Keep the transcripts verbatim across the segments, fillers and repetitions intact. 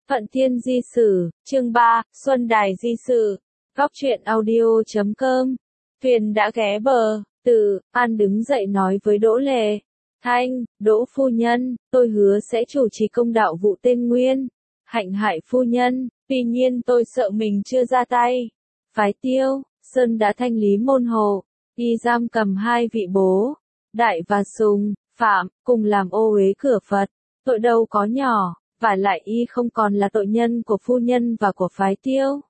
Thuận Thiên Di Sử, chương ba, Xuân Đài Di Sự, góc truyện audio chấm com. Thuyền đã ghé bờ, Từ An đứng dậy nói với Đỗ Lệ. Thanh, Đỗ phu nhân, tôi hứa sẽ chủ trì công đạo vụ tên Nguyên. Hạnh hại phu nhân, tuy nhiên tôi sợ mình chưa ra tay. Phái Tiêu, Sơn đã thanh lý môn hộ, y giam cầm hai vị bố, Đại và Sùng, Phạm, cùng làm ô uế cửa Phật. Tội đâu có nhỏ, và lại y không còn là tội nhân của phu nhân và của phái Tiêu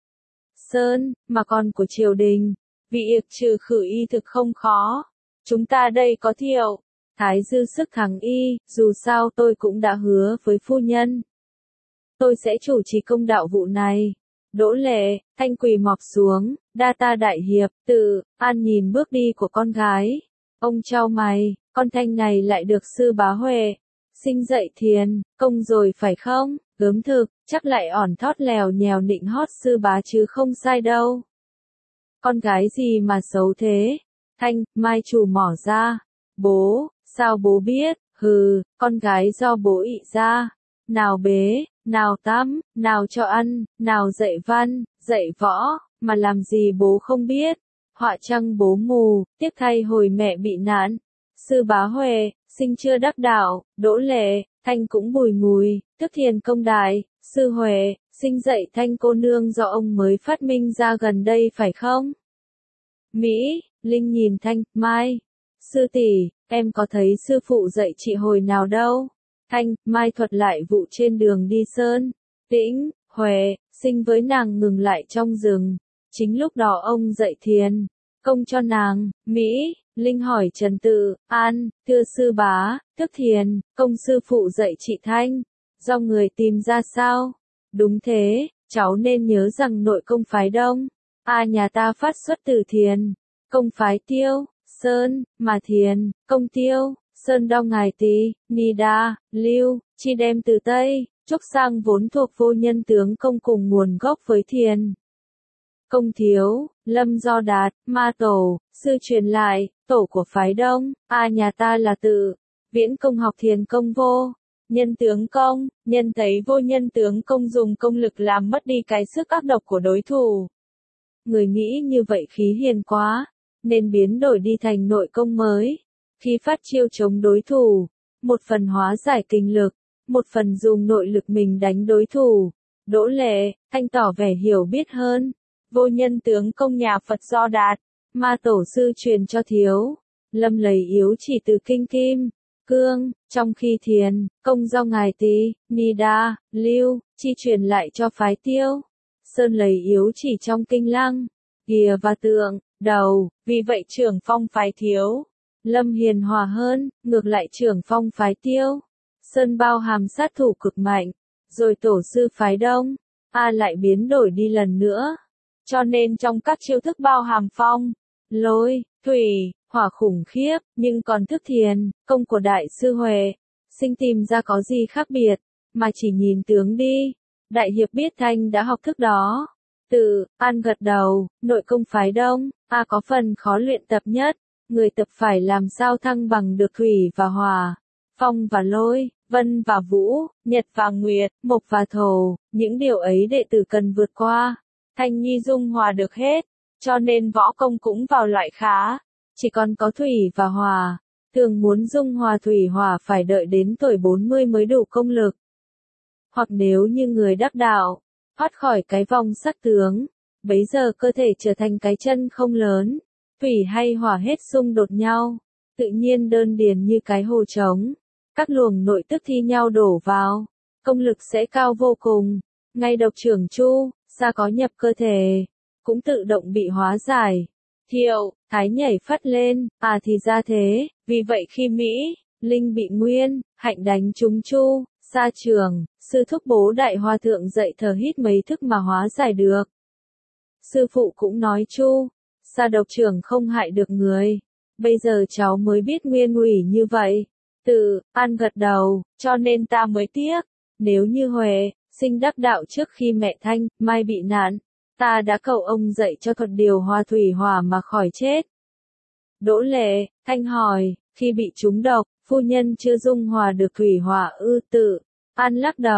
Sơn, mà còn của triều đình. Vì việc trừ khử y thực không khó. Chúng ta đây có Thiệu Thái dư sức thắng y, dù sao tôi cũng đã hứa với phu nhân. Tôi sẽ chủ trì công đạo vụ này. Đỗ Lệ, Thanh quỳ mọp xuống, đa ta đại hiệp. Từ An nhìn bước đi của con gái. Ông chau mày, con Thanh này lại được sư bá Huệ sinh dạy thiền công rồi phải không? Gớm thực, chắc lại ỏn thót lèo nhèo nịnh hót sư bá chứ không sai đâu. Con gái gì mà xấu thế? Thanh, Mai chủ mỏ ra. Bố, sao bố biết? Hừ, con gái do bố ị ra. Nào bế, nào tắm, nào cho ăn, nào dạy văn, dạy võ, mà làm gì bố không biết. Họa chăng bố mù, tiếc thay hồi mẹ bị nạn. Sư bá Huệ, sinh chưa đắc đạo. Đỗ Lệ, Thanh cũng bùi ngùi, tức thiền công đại. Sư Huệ, sinh dạy Thanh cô nương do ông mới phát minh ra gần đây phải không? Mỹ, Linh nhìn Thanh, Mai. Sư tỷ, em có thấy sư phụ dạy chị hồi nào đâu? Thanh, Mai thuật lại vụ trên đường đi Sơn. Tĩnh, Huệ, sinh với nàng ngừng lại trong rừng. Chính lúc đó ông dạy thiền công cho nàng. Mỹ, Linh hỏi Trần Tự An, thưa sư bá, tức thiền công sư phụ dạy chị Thanh, do người tìm ra sao? Đúng thế, cháu nên nhớ rằng nội công phái Đông, a nhà ta phát xuất từ thiền công phái Tiêu Sơn, mà thiền công Tiêu Sơn đo ngài Tý, Ni Đa, Lưu, chi đem từ Tây, Trúc sang vốn thuộc vô nhân tướng công cùng nguồn gốc với thiền công Thiếu, Lâm Do Đạt, Ma Tổ, sư truyền lại, tổ của phái Đông, a nhà ta là Tự Viễn công học thiền công vô nhân tướng công, nhân thấy vô nhân tướng công dùng công lực làm mất đi cái sức ác độc của đối thủ. Người nghĩ như vậy khí hiền quá, nên biến đổi đi thành nội công mới. Khi phát chiêu chống đối thủ, một phần hóa giải kinh lực, một phần dùng nội lực mình đánh đối thủ. Đỗ Lệ, Thanh tỏ vẻ hiểu biết hơn. Vô nhân tướng công nhà Phật Do Đạt, Ma Tổ sư truyền cho Thiếu Lâm lấy yếu chỉ từ kinh kim, cương, trong khi thiền công do ngài Tý, Ni Đa, Lưu, chi truyền lại cho phái Tiêu Sơn lấy yếu chỉ trong kinh lăng, kìa và tượng, đầu. Vì vậy trưởng phong phái Thiếu Lâm hiền hòa hơn, ngược lại trưởng phong phái Tiêu Sơn bao hàm sát thủ cực mạnh. Rồi tổ sư phái Đông, a lại biến đổi đi lần nữa. Cho nên trong các chiêu thức bao hàm phong, lôi, thủy, hỏa khủng khiếp, nhưng còn thức thiền công của đại sư Huệ sinh tìm ra có gì khác biệt, mà chỉ nhìn tướng đi. Đại hiệp biết Thanh đã học thức đó. Từ An gật đầu, nội công phái Đông, a có phần khó luyện tập nhất. Người tập phải làm sao thăng bằng được thủy và hỏa, phong và lôi, vân và vũ, nhật và nguyệt, mộc và thổ. Những điều ấy đệ tử cần vượt qua. Thanh Nhi dung hòa được hết, cho nên võ công cũng vào loại khá. Chỉ còn có thủy và hỏa. Thường muốn dung hòa thủy hỏa phải đợi đến tuổi bốn mươi mới đủ công lực. Hoặc nếu như người đắc đạo, thoát khỏi cái vòng sắc tướng, bấy giờ cơ thể trở thành cái chân không lớn. Thủy hay hỏa hết xung đột nhau, tự nhiên đơn điền như cái hồ trống. Các luồng nội tức thi nhau đổ vào, công lực sẽ cao vô cùng. Ngay độc trưởng chu, xa có nhập cơ thể, cũng tự động bị hóa giải. Thiệu Thái nhảy phắt lên, à thì ra thế. Vì vậy khi Mỹ, Linh bị Nguyên, Hạnh đánh trúng chu, xa trường, sư thúc bố đại hòa thượng dạy thở hít mấy thức mà hóa giải được. Sư phụ cũng nói chu, xa độc trưởng không hại được người. Bây giờ cháu mới biết nguyên ủy như vậy. Từ An gật đầu, cho nên ta mới tiếc. Nếu như Huệ sinh đắc đạo trước khi mẹ Thanh, Mai bị nạn, ta đã cầu ông dạy cho thuật điều hòa thủy hỏa mà khỏi chết. Đỗ Lệ, Thanh hỏi, khi bị trúng độc, phu nhân chưa dung hòa được thủy hỏa ư? Tự An lắc đầu,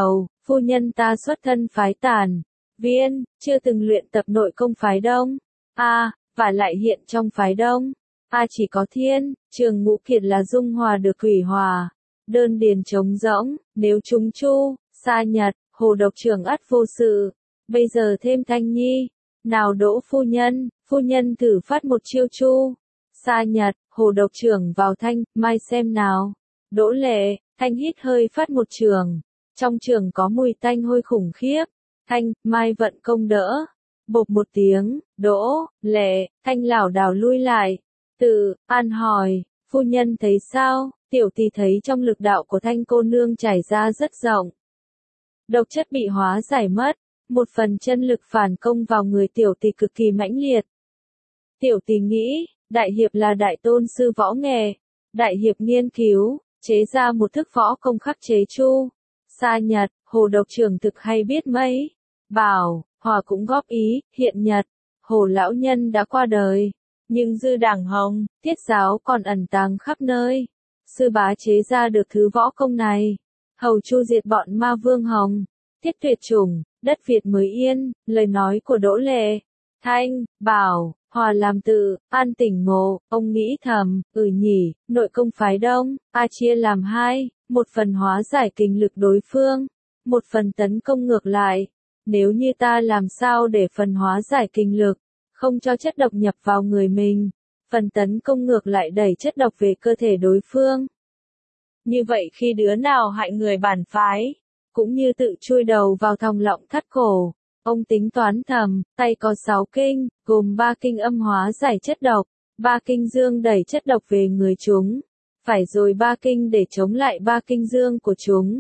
phu nhân ta xuất thân phái Tản Viên, chưa từng luyện tập nội công phái Đông. A, và lại hiện trong phái Đông. A chỉ có Thiên, Trường Ngũ Kiệt là dung hòa được quỷ hòa. Đơn điền trống rỗng, nếu chúng Chu, Sa Nhật, Hồ độc trưởng ắt vô sự. Bây giờ thêm Thanh Nhi. Nào Đỗ phu nhân, phu nhân thử phát một chiêu Chu, Sa Nhật, Hồ độc trưởng vào Thanh, Mai xem nào. Đỗ Lệ, Thanh hít hơi phát một trường. Trong trường có mùi tanh hôi khủng khiếp. Thanh, Mai vận công đỡ. Bộp một tiếng, Đỗ, Lệ, Thanh lảo đảo lui lại. Tự, An hỏi, phu nhân thấy sao? Tiểu tỷ thấy trong lực đạo của Thanh cô nương trải ra rất rộng. Độc chất bị hóa giải mất. Một phần chân lực phản công vào người tiểu tỷ cực kỳ mãnh liệt. Tiểu tỷ nghĩ, đại hiệp là đại tôn sư võ nghệ. Đại hiệp nghiên cứu, chế ra một thức võ công khắc chế Chu, Sa Nhật, Hồ độc trưởng thực hay biết mấy. Bảo, Hòa cũng góp ý, hiện Nhật, Hồ lão nhân đã qua đời. Nhưng dư đảng hồng, tiết giáo còn ẩn tàng khắp nơi. Sư bá chế ra được thứ võ công này. Hầu chu diệt bọn ma vương hồng. Tiết tuyệt chủng, đất Việt mới yên, lời nói của Đỗ Lệ. Thanh, Bảo, Hòa làm tự, An tỉnh ngộ, ông nghĩ thầm, ừ nhỉ, nội công phái Đông, A chia làm hai, một phần hóa giải kình lực đối phương, một phần tấn công ngược lại. Nếu như ta làm sao để phần hóa giải kình lực, không cho chất độc nhập vào người mình, phần tấn công ngược lại đẩy chất độc về cơ thể đối phương. Như vậy khi đứa nào hại người bản phái, cũng như tự chui đầu vào thòng lọng thắt cổ. Ông tính toán thầm, tay có sáu kinh, gồm ba kinh âm hóa giải chất độc, ba kinh dương đẩy chất độc về người chúng, phải rồi ba kinh để chống lại ba kinh dương của chúng.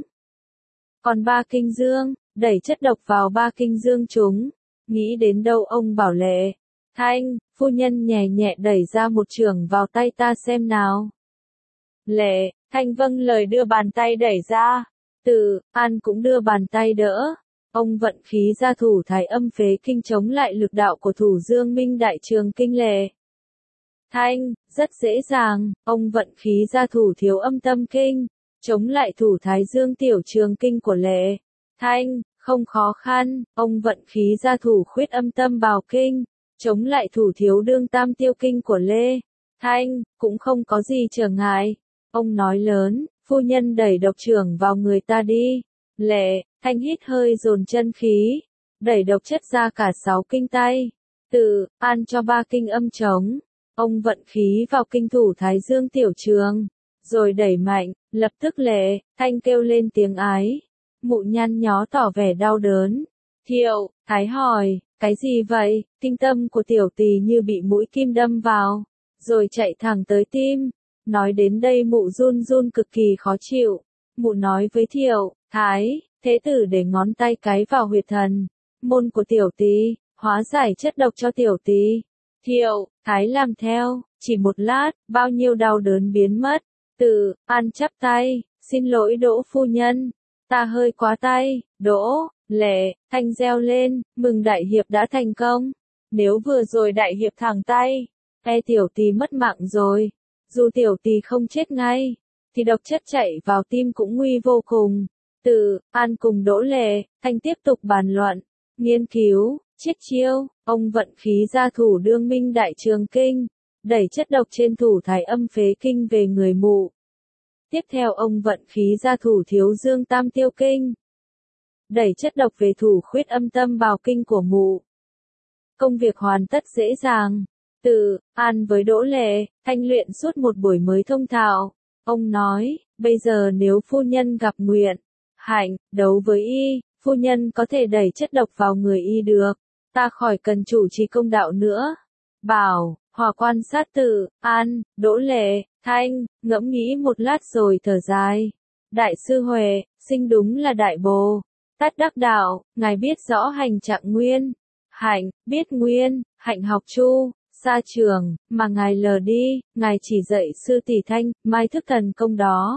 Còn ba kinh dương, đẩy chất độc vào ba kinh dương chúng. Nghĩ đến đâu ông bảo Lệ, Thanh, phu nhân nhẹ nhẹ đẩy ra một trường vào tay ta xem nào. Lệ, Thanh vâng lời đưa bàn tay đẩy ra. Từ, An cũng đưa bàn tay đỡ. Ông vận khí ra thủ thái âm phế kinh chống lại lực đạo của thủ dương minh đại trường kinh Lệ. Thanh, rất dễ dàng, ông vận khí ra thủ thiếu âm tâm kinh, chống lại thủ thái dương tiểu trường kinh của Lệ. Thanh, không khó khăn, ông vận khí ra thủ khuyết âm tâm bào kinh, chống lại thủ thiếu đương tam tiêu kinh của Lê. Thanh, cũng không có gì trở ngại. Ông nói lớn, phu nhân đẩy độc trưởng vào người ta đi. Lệ, Thanh hít hơi dồn chân khí, đẩy độc chất ra cả sáu kinh tay. Tự, An cho ba kinh âm chống. Ông vận khí vào kinh thủ thái dương tiểu trường, rồi đẩy mạnh, lập tức Lệ, Thanh kêu lên tiếng ái. Mụ nhăn nhó tỏ vẻ đau đớn. Thiệu, Thái hỏi, cái gì vậy? Kinh tâm của tiểu tỳ như bị mũi kim đâm vào, rồi chạy thẳng tới tim. Nói đến đây mụ run run cực kỳ khó chịu. Mụ nói với Thiệu, Thái, thế tử để ngón tay cái vào huyệt thần môn của tiểu tỳ, hóa giải chất độc cho tiểu tỳ. Thiệu, Thái làm theo, chỉ một lát, bao nhiêu đau đớn biến mất. Tự, An chắp tay, xin lỗi Đỗ phu nhân, ta hơi quá tay. Đỗ, Lệ, Thanh reo lên, mừng đại hiệp đã thành công. Nếu vừa rồi đại hiệp thẳng tay, e tiểu tỳ mất mạng rồi. Dù tiểu tỳ không chết ngay, thì độc chất chạy vào tim cũng nguy vô cùng. Tự, An cùng Đỗ Lệ, Thanh tiếp tục bàn luận, nghiên cứu, chiết chiêu. Ông vận khí ra thủ đương minh đại trường kinh, đẩy chất độc trên thủ thái âm phế kinh về người mụ. Tiếp theo ông vận khí ra thủ thiếu dương tam tiêu kinh, đẩy chất độc về thủ khuyết âm tâm bào kinh của mụ. Công việc hoàn tất dễ dàng. Tự, An với Đỗ Lệ, Thanh luyện suốt một buổi mới thông thạo. Ông nói, bây giờ nếu phu nhân gặp nguyện, hạnh, đấu với y, phu nhân có thể đẩy chất độc vào người y được. Ta khỏi cần chủ trì công đạo nữa. Bảo, Hòa quan sát Tự, An, Đỗ Lệ, Thanh, ngẫm nghĩ một lát rồi thở dài. Đại sư Huệ, sinh đúng là đại bồ tát đắc đạo, ngài biết rõ hành trạng nguyên. Hạnh, biết nguyên, hạnh học Chu, Sa trường, mà ngài lờ đi, ngài chỉ dạy sư tỷ Thanh, mai thức thần công đó.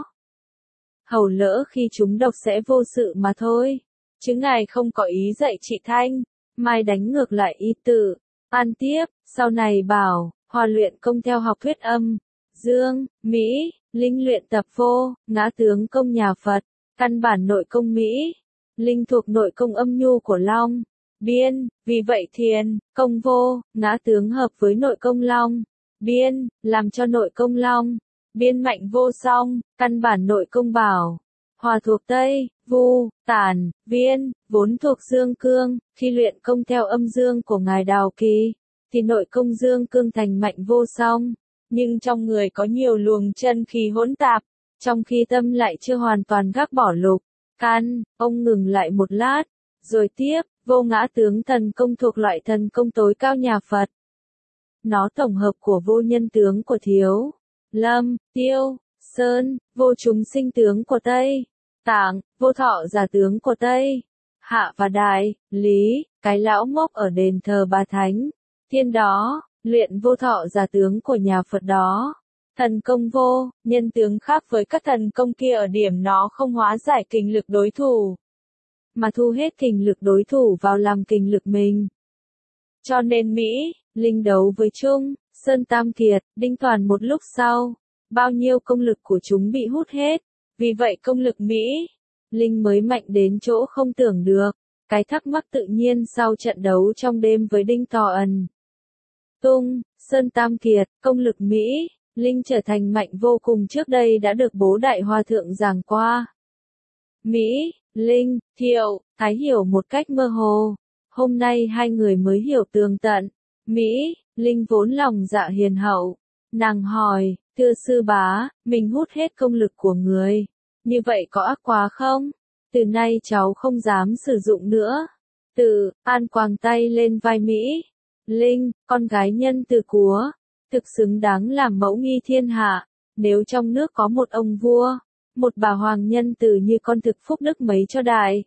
Hầu lỡ khi chúng độc sẽ vô sự mà thôi. Chứ ngài không có ý dạy chị Thanh, mai đánh ngược lại y Tự. An tiếp, sau này bảo, Hòa luyện công theo học thuyết âm, dương, Mỹ, Linh luyện tập vô, ngã tướng công nhà Phật, căn bản nội công Mỹ. linh thuộc nội công âm nhu của Long, Biên, vì vậy thiền, công vô, ngã tướng hợp với nội công Long, Biên, làm cho nội công Long, Biên mạnh vô song, căn bản nội công Bảo, Hòa thuộc Tây, Vu, Tản, Viên, vốn thuộc Dương Cương, khi luyện công theo âm dương của ngài Đào Kỳ, thì nội công Dương Cương thành mạnh vô song, nhưng trong người có nhiều luồng chân khí hỗn tạp, trong khi tâm lại chưa hoàn toàn gác bỏ lục, căn, ông ngừng lại một lát, rồi tiếp, vô ngã tướng thần công thuộc loại thần công tối cao nhà Phật. Nó tổng hợp của vô nhân tướng của Thiếu, Lâm, Tiêu, Sơn, vô chúng sinh tướng của Tây, Tạng, vô thọ giả tướng của Tây, Hạ và Đại, Lý, cái lão ngốc ở đền thờ Bà Thánh, Thiên đó, luyện vô thọ giả tướng của nhà Phật đó. Thần công vô, nhân tướng khác với các thần công kia ở điểm nó không hóa giải kình lực đối thủ, mà thu hết kình lực đối thủ vào làm kình lực mình. Cho nên Mỹ, Linh đấu với Trung, Sơn Tam Kiệt, Đinh Toàn một lúc sau, bao nhiêu công lực của chúng bị hút hết, vì vậy công lực Mỹ, Linh mới mạnh đến chỗ không tưởng được, cái thắc mắc tự nhiên sau trận đấu trong đêm với Đinh Tò Ẩn. Tung, Sơn Tam Kiệt, công lực Mỹ, Linh trở thành mạnh vô cùng trước đây đã được bố đại hòa thượng giảng qua. Mỹ, Linh, Thiệu, Thái hiểu một cách mơ hồ. Hôm nay hai người mới hiểu tường tận. Mỹ, Linh vốn lòng dạ hiền hậu. Nàng hỏi, thưa sư bá, mình hút hết công lực của người. Như vậy có ác quá không? Từ nay cháu không dám sử dụng nữa. Từ, An quàng tay lên vai Mỹ. Linh, con gái nhân từ cúa, thực xứng đáng làm mẫu nghi thiên hạ. Nếu trong nước có một ông vua, một bà hoàng nhân từ như con thực phúc đức mấy cho đại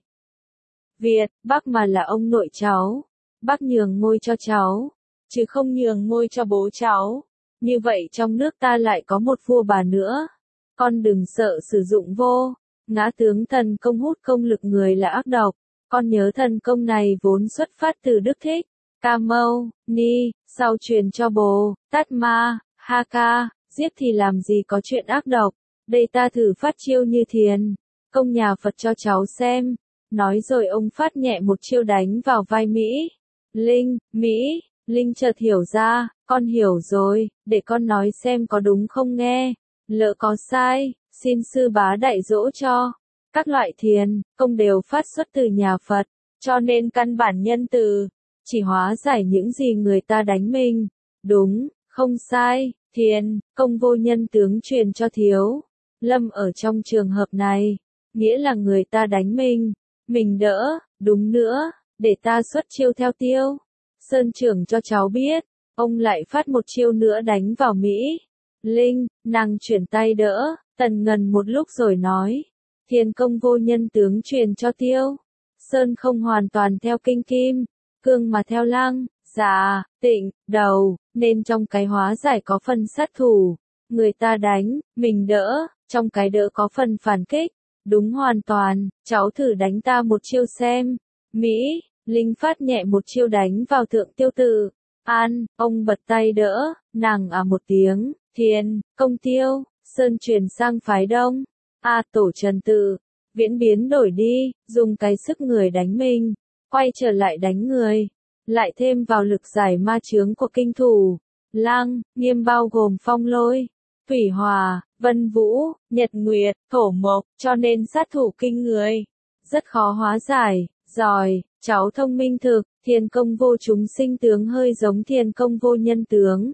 Việt, bác mà là ông nội cháu, bác nhường ngôi cho cháu, chứ không nhường ngôi cho bố cháu. Như vậy trong nước ta lại có một vua bà nữa. Con đừng sợ sử dụng vô ngã tướng thần công hút công lực người là ác độc. Con nhớ thần công này vốn xuất phát từ Đức Thích Ca Mâu Ni, sau truyền cho Bồ Tát Ma Ha Ca, giết thì làm gì có chuyện ác độc. Đây ta thử phát chiêu như thiền công nhà Phật cho cháu xem. Nói rồi ông phát nhẹ một chiêu đánh vào vai Mỹ. Linh, Mỹ, Linh chợt hiểu ra, con hiểu rồi, để con nói xem có đúng không nghe. Lỡ có sai, xin sư bá dạy dỗ cho. Các loại thiền, công đều phát xuất từ nhà Phật, cho nên căn bản nhân từ, chỉ hóa giải những gì người ta đánh mình. Đúng, không sai, thiền, công vô nhân tướng truyền cho Thiếu Lâm ở trong trường hợp này, nghĩa là người ta đánh mình, mình đỡ, đúng nữa, để ta xuất chiêu theo Tiêu Sơn trưởng cho cháu biết. Ông lại phát một chiêu nữa đánh vào Mỹ. Linh, nàng chuyển tay đỡ, tần ngần một lúc rồi nói. Thiên công vô nhân tướng truyền cho Tiêu Sơn không hoàn toàn theo kinh kim, cương mà theo lăng, dạ, tịnh, đầu, nên trong cái hóa giải có phần sát thủ. Người ta đánh, mình đỡ, trong cái đỡ có phần phản kích. Đúng hoàn toàn, cháu thử đánh ta một chiêu xem. Mỹ, Linh phát nhẹ một chiêu đánh vào thượng Tiêu Tự An, ông bật tay đỡ, nàng à một tiếng, thiền, công Tiêu Sơn truyền sang phái Đông. A tổ Trần Tự, viễn biến đổi đi, dùng cái sức người đánh mình, quay trở lại đánh người, lại thêm vào lực giải ma chướng của kinh thủ. Lăng, nghiêm bao gồm phong lôi, thủy hòa, vân vũ, nhật nguyệt, thổ mộc, cho nên sát thủ kinh người. Rất khó hóa giải, giỏi, cháu thông minh thực, thiền công vô chúng sinh tướng hơi giống thiền công vô nhân tướng.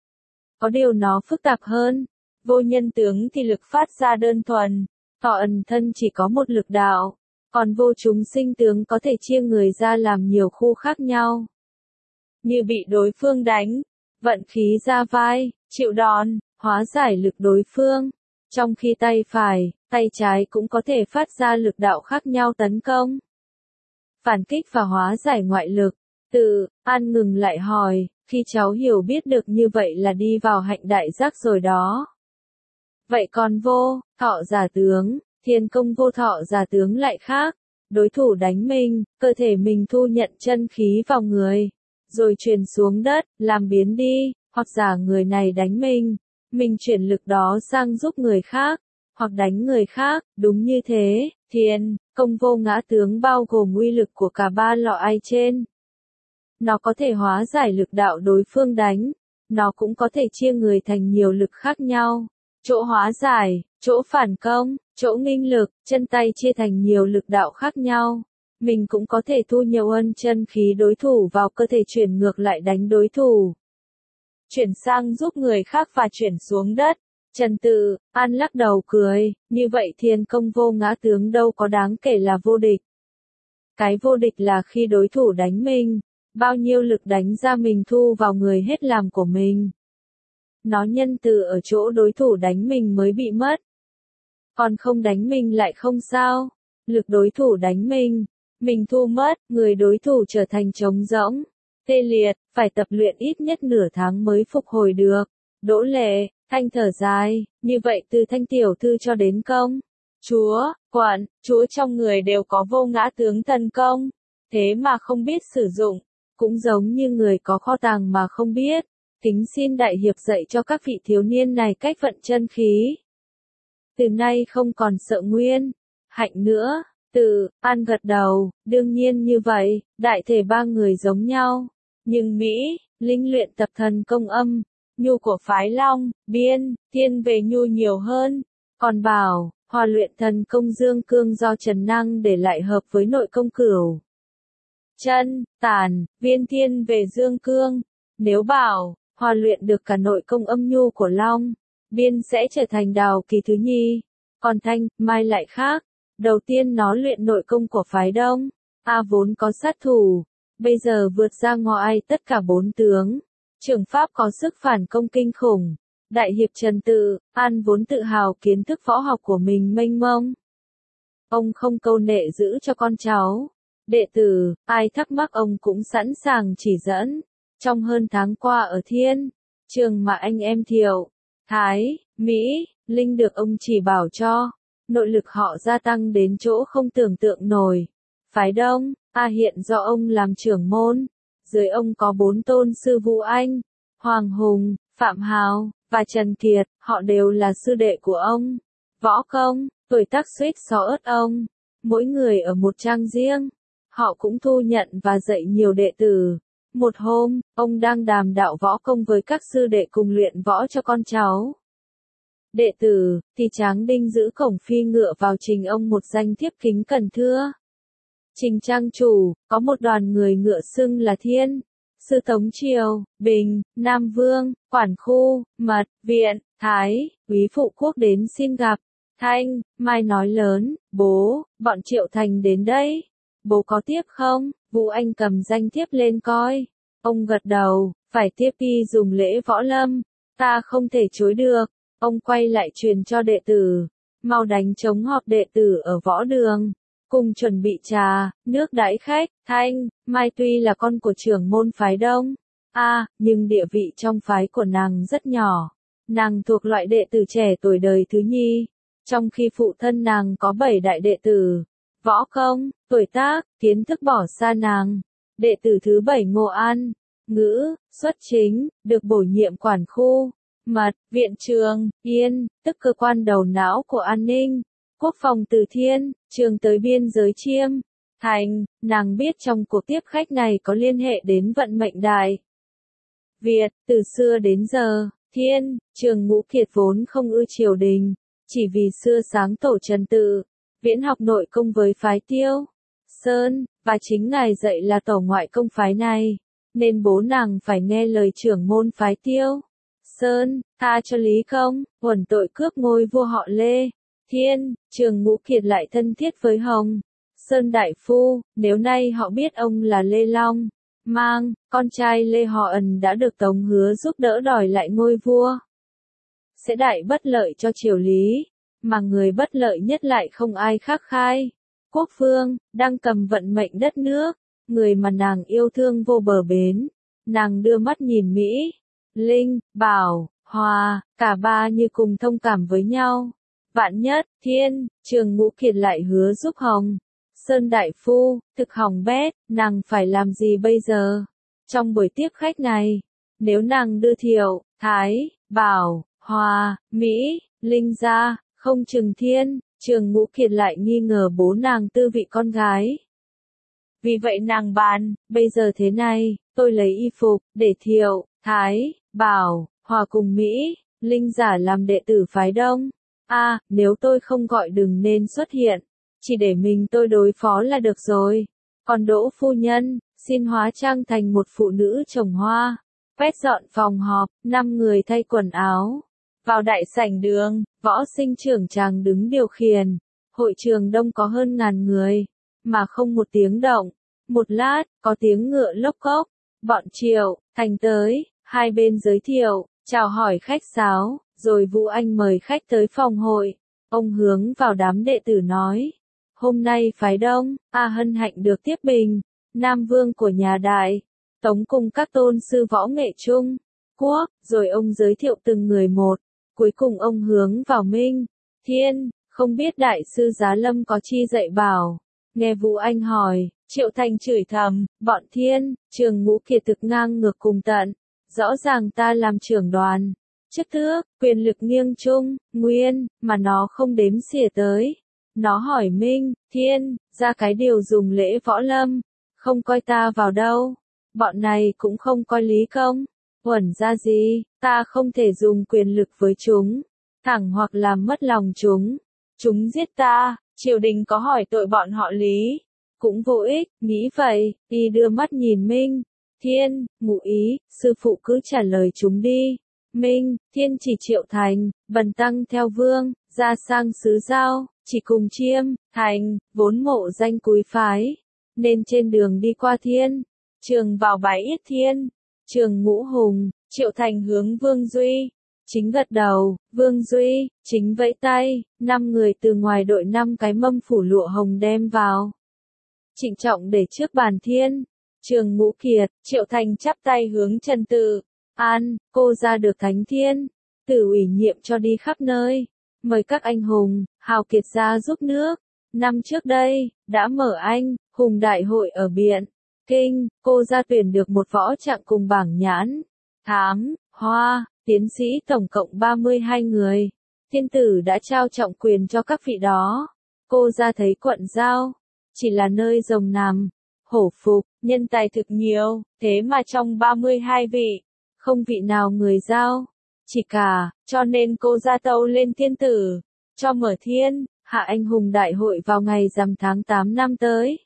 Có điều nó phức tạp hơn. Vô nhân tướng thì lực phát ra đơn thuần, thọ ẩn thân chỉ có một lực đạo, còn vô chúng sinh tướng có thể chia người ra làm nhiều khu khác nhau. Như bị đối phương đánh, vận khí ra vai, chịu đòn, hóa giải lực đối phương. Trong khi tay phải, tay trái cũng có thể phát ra lực đạo khác nhau tấn công, phản kích và hóa giải ngoại lực. Tự An ngừng lại hỏi, khi cháu hiểu biết được như vậy là đi vào hạnh đại giác rồi đó. Vậy còn vô thọ giả tướng, thiên công vô thọ giả tướng lại khác. Đối thủ đánh mình, cơ thể mình thu nhận chân khí vào người, rồi truyền xuống đất, làm biến đi, hoặc giả người này đánh mình, mình chuyển lực đó sang giúp người khác, hoặc đánh người khác, đúng như thế, thiền, Công vô ngã tướng bao gồm uy lực của cả ba loại trên. Nó có thể hóa giải lực đạo đối phương đánh. Nó cũng có thể chia người thành nhiều lực khác nhau. Chỗ hóa giải, chỗ phản công, chỗ nghinh lực, chân tay chia thành nhiều lực đạo khác nhau. Mình cũng có thể thu nhiều ân chân khí đối thủ vào cơ thể chuyển ngược lại đánh đối thủ. Chuyển sang giúp người khác và chuyển xuống đất. Trần Tự, An lắc đầu cười, như vậy thiên công vô ngã tướng đâu có đáng kể là vô địch. Cái vô địch là khi đối thủ đánh mình, bao nhiêu lực đánh ra mình thu vào người hết làm của mình. Nó nhân từ ở chỗ đối thủ đánh mình mới bị mất. Còn không đánh mình lại không sao. Lực đối thủ đánh mình, mình thu mất, người đối thủ trở thành trống rỗng, tê liệt, phải tập luyện ít nhất nửa tháng mới phục hồi được. Đỗ Lệ, Thanh thở dài, như vậy từ Thanh tiểu thư cho đến công chúa, quận, chúa trong người đều có vô ngã tướng thần công, thế mà không biết sử dụng, cũng giống như người có kho tàng mà không biết. Kính xin đại hiệp dạy cho các vị thiếu niên này cách vận chân khí. Từ nay không còn sợ Nguyên Hạnh nữa. Từ An gật đầu, đương nhiên như vậy, đại thể ba người giống nhau. Nhưng Mỹ, Linh luyện tập thần công âm, nhu của phái Long, Biên, thiên về nhu nhiều hơn. Còn Bảo, Hòa luyện thần công dương cương do Trần Năng để lại hợp với nội công Cửu Chân, Tản, Viên thiên về dương cương. Nếu Bảo, Hòa luyện được cả nội công âm nhu của Long, Biên sẽ trở thành Đào Kỳ thứ nhì. Còn Thanh, Mai lại khác. Đầu tiên nó luyện nội công của phái Đông, A vốn có sát thủ, bây giờ vượt ra ngoài tất cả bốn tướng. Trưởng pháp có sức phản công kinh khủng. Đại hiệp Trần Tự, An vốn tự hào kiến thức võ học của mình mênh mông. Ông không câu nệ giữ cho con cháu. Đệ tử, ai thắc mắc ông cũng sẵn sàng chỉ dẫn. Trong hơn tháng qua ở Thiên trường mà anh em Thiệu, Thái, Mỹ, Linh được ông chỉ bảo cho, nội lực họ gia tăng đến chỗ không tưởng tượng nổi. Phái Đông, A hiện do ông làm trưởng môn, dưới ông có bốn tôn sư Vũ Anh, Hoàng Hùng, Phạm Hào, và Trần Kiệt, họ đều là sư đệ của ông. Võ công, tuổi tác suýt xó ớt ông, mỗi người ở một trang riêng, họ cũng thu nhận và dạy nhiều đệ tử. Một hôm, ông đang đàm đạo võ công với các sư đệ cùng luyện võ cho con cháu. Đệ tử, thì Tráng Đinh giữ cổng phi ngựa vào trình ông một danh thiếp kính cẩn thưa. Trình trang chủ, có một đoàn người ngựa xưng là Thiên, Sư Tống Triều, Bình, Nam Vương, Quản Khu, Mật, Viện, Thái, Úy Phụ Quốc đến xin gặp. Thanh, Mai nói lớn, bố, bọn Triệu Thành đến đây. Bố có tiếp không? Vũ Anh cầm danh thiếp lên coi. Ông gật đầu, phải tiếp đi dùng lễ võ lâm. Ta không thể chối được. Ông quay lại truyền cho đệ tử. Mau đánh trống họp đệ tử ở võ đường. Cùng chuẩn bị trà, nước đãi khách. Thanh, Mai tuy là con của trưởng môn phái Đông. a à, nhưng địa vị trong phái của nàng rất nhỏ. Nàng thuộc loại đệ tử trẻ tuổi đời thứ nhì. Trong khi phụ thân nàng có bảy đại đệ tử. Võ công, tuổi tác, kiến thức bỏ xa nàng. Đệ tử thứ bảy Ngô An, ngữ, xuất chính, được bổ nhiệm quản khu, mật, viện trường, yên, tức cơ quan đầu não của an ninh, quốc phòng từ Thiên, trường tới biên giới Chiêm, Thành. Nàng biết trong cuộc tiếp khách này có liên hệ đến vận mệnh đại Việt. Từ xưa đến giờ, Thiên, trường Ngũ Kiệt vốn không ưa triều đình, chỉ vì xưa sáng tổ Trần Tự viễn học nội công với phái Tiêu Sơn, và chính ngài dạy là tổ ngoại công phái này, nên bố nàng phải nghe lời trưởng môn phái Tiêu Sơn, tha cho Lý Công, uẩn tội cướp ngôi vua họ Lê. Thiên, trường Ngũ Kiệt lại thân thiết với Hồng Sơn đại phu, nếu nay họ biết ông là Lê Long Mang, con trai Lê họ Ẩn đã được Tống hứa giúp đỡ đòi lại ngôi vua, sẽ đại bất lợi cho triều Lý. Mà người bất lợi nhất lại không ai khác khai. Quốc vương, đang cầm vận mệnh đất nước, người mà nàng yêu thương vô bờ bến. Nàng đưa mắt nhìn Mỹ, Linh, Bảo, Hòa, cả ba như cùng thông cảm với nhau. Vạn nhất, Thiên, trường Ngũ Kiệt lại hứa giúp Hồng Sơn đại phu, thực hỏng bét, nàng phải làm gì bây giờ? Trong buổi tiếp khách này, nếu nàng đưa Thiệu, Thái, Bảo, Hòa, Mỹ, Linh ra, không chừng Thiên, Trường Ngũ Kiệt lại nghi ngờ bố nàng tư vị con gái. Vì vậy nàng bàn, bây giờ thế này, tôi lấy y phục, để Thiệu, Thái, Bảo, Hòa cùng Mỹ, Linh giả làm đệ tử phái Đông. A, à, nếu tôi không gọi đừng nên xuất hiện, chỉ để mình tôi đối phó là được rồi. Còn Đỗ phu nhân, xin hóa trang thành một phụ nữ trồng hoa, quét dọn phòng họp, năm người thay quần áo. Vào đại sảnh đường, võ sinh trưởng chàng đứng điều khiển. Hội trường đông có hơn ngàn người, mà không một tiếng động. Một lát, có tiếng ngựa lốc cốc. Bọn Triệu, Thành tới, hai bên giới thiệu, chào hỏi khách sáo, rồi Vũ Anh mời khách tới phòng hội. Ông hướng vào đám đệ tử nói, hôm nay phái Đông, A hân hạnh được tiếp bình, Nam Vương của nhà Đại, Tống cùng các tôn sư võ nghệ Trung Quốc, rồi ông giới thiệu từng người một. Cuối cùng ông hướng vào Minh, Thiên, không biết đại sư Giá Lâm có chi dạy bảo. Nghe Vũ Anh hỏi, Triệu Thành chửi thầm, bọn Thiên, Trường Ngũ Kiệt thực ngang ngược cùng tận. Rõ ràng ta làm trưởng đoàn, chức tước, quyền lực nghiêng Trung, Nguyên, mà nó không đếm xỉa tới. Nó hỏi Minh, Thiên, ra cái điều dùng lễ võ lâm, không coi ta vào đâu. Bọn này cũng không coi lý công. Huẩn ra gì, ta không thể dùng quyền lực với chúng, thẳng hoặc làm mất lòng chúng. Chúng giết ta, triều đình có hỏi tội bọn họ lý, cũng vô ích, nghĩ vậy, y đưa mắt nhìn Minh, Thiên, Ngụ ý, sư phụ cứ trả lời chúng đi. Minh, Thiên chỉ Triệu Thành, bần tăng theo vương, ra sang xứ Giao, chỉ cùng Chiêm, Thành, vốn mộ danh cúi phái, nên trên đường đi qua Thiên, Trường vào bái yết Thiên. Trường Ngũ Hùng, Triệu Thành hướng Vương Duy, Chính gật đầu, Vương Duy, Chính vẫy tay, năm người từ ngoài đội năm cái mâm phủ lụa hồng đem vào. Trịnh trọng để trước bàn Thiên, Trường Ngũ Kiệt, Triệu Thành chắp tay hướng Trần Tử, An, cô ra được Thánh Thiên, Tử ủy nhiệm cho đi khắp nơi, mời các anh hùng, hào kiệt ra giúp nước. Năm trước đây, đã mở anh, hùng đại hội ở Biện Kinh, cô ra tuyển được một võ trạng cùng bảng nhãn, thám, hoa, tiến sĩ tổng cộng ba mươi hai người. Thiên tử đã trao trọng quyền cho các vị đó. Cô ra thấy quận Giao, chỉ là nơi rồng nằm, hổ phục, nhân tài thực nhiều, thế mà trong ba mươi hai vị, không vị nào người Giao, chỉ cả, cho nên cô ra tâu lên thiên tử, cho mở thiên, hạ anh hùng đại hội vào ngày rằm tháng tám năm tới.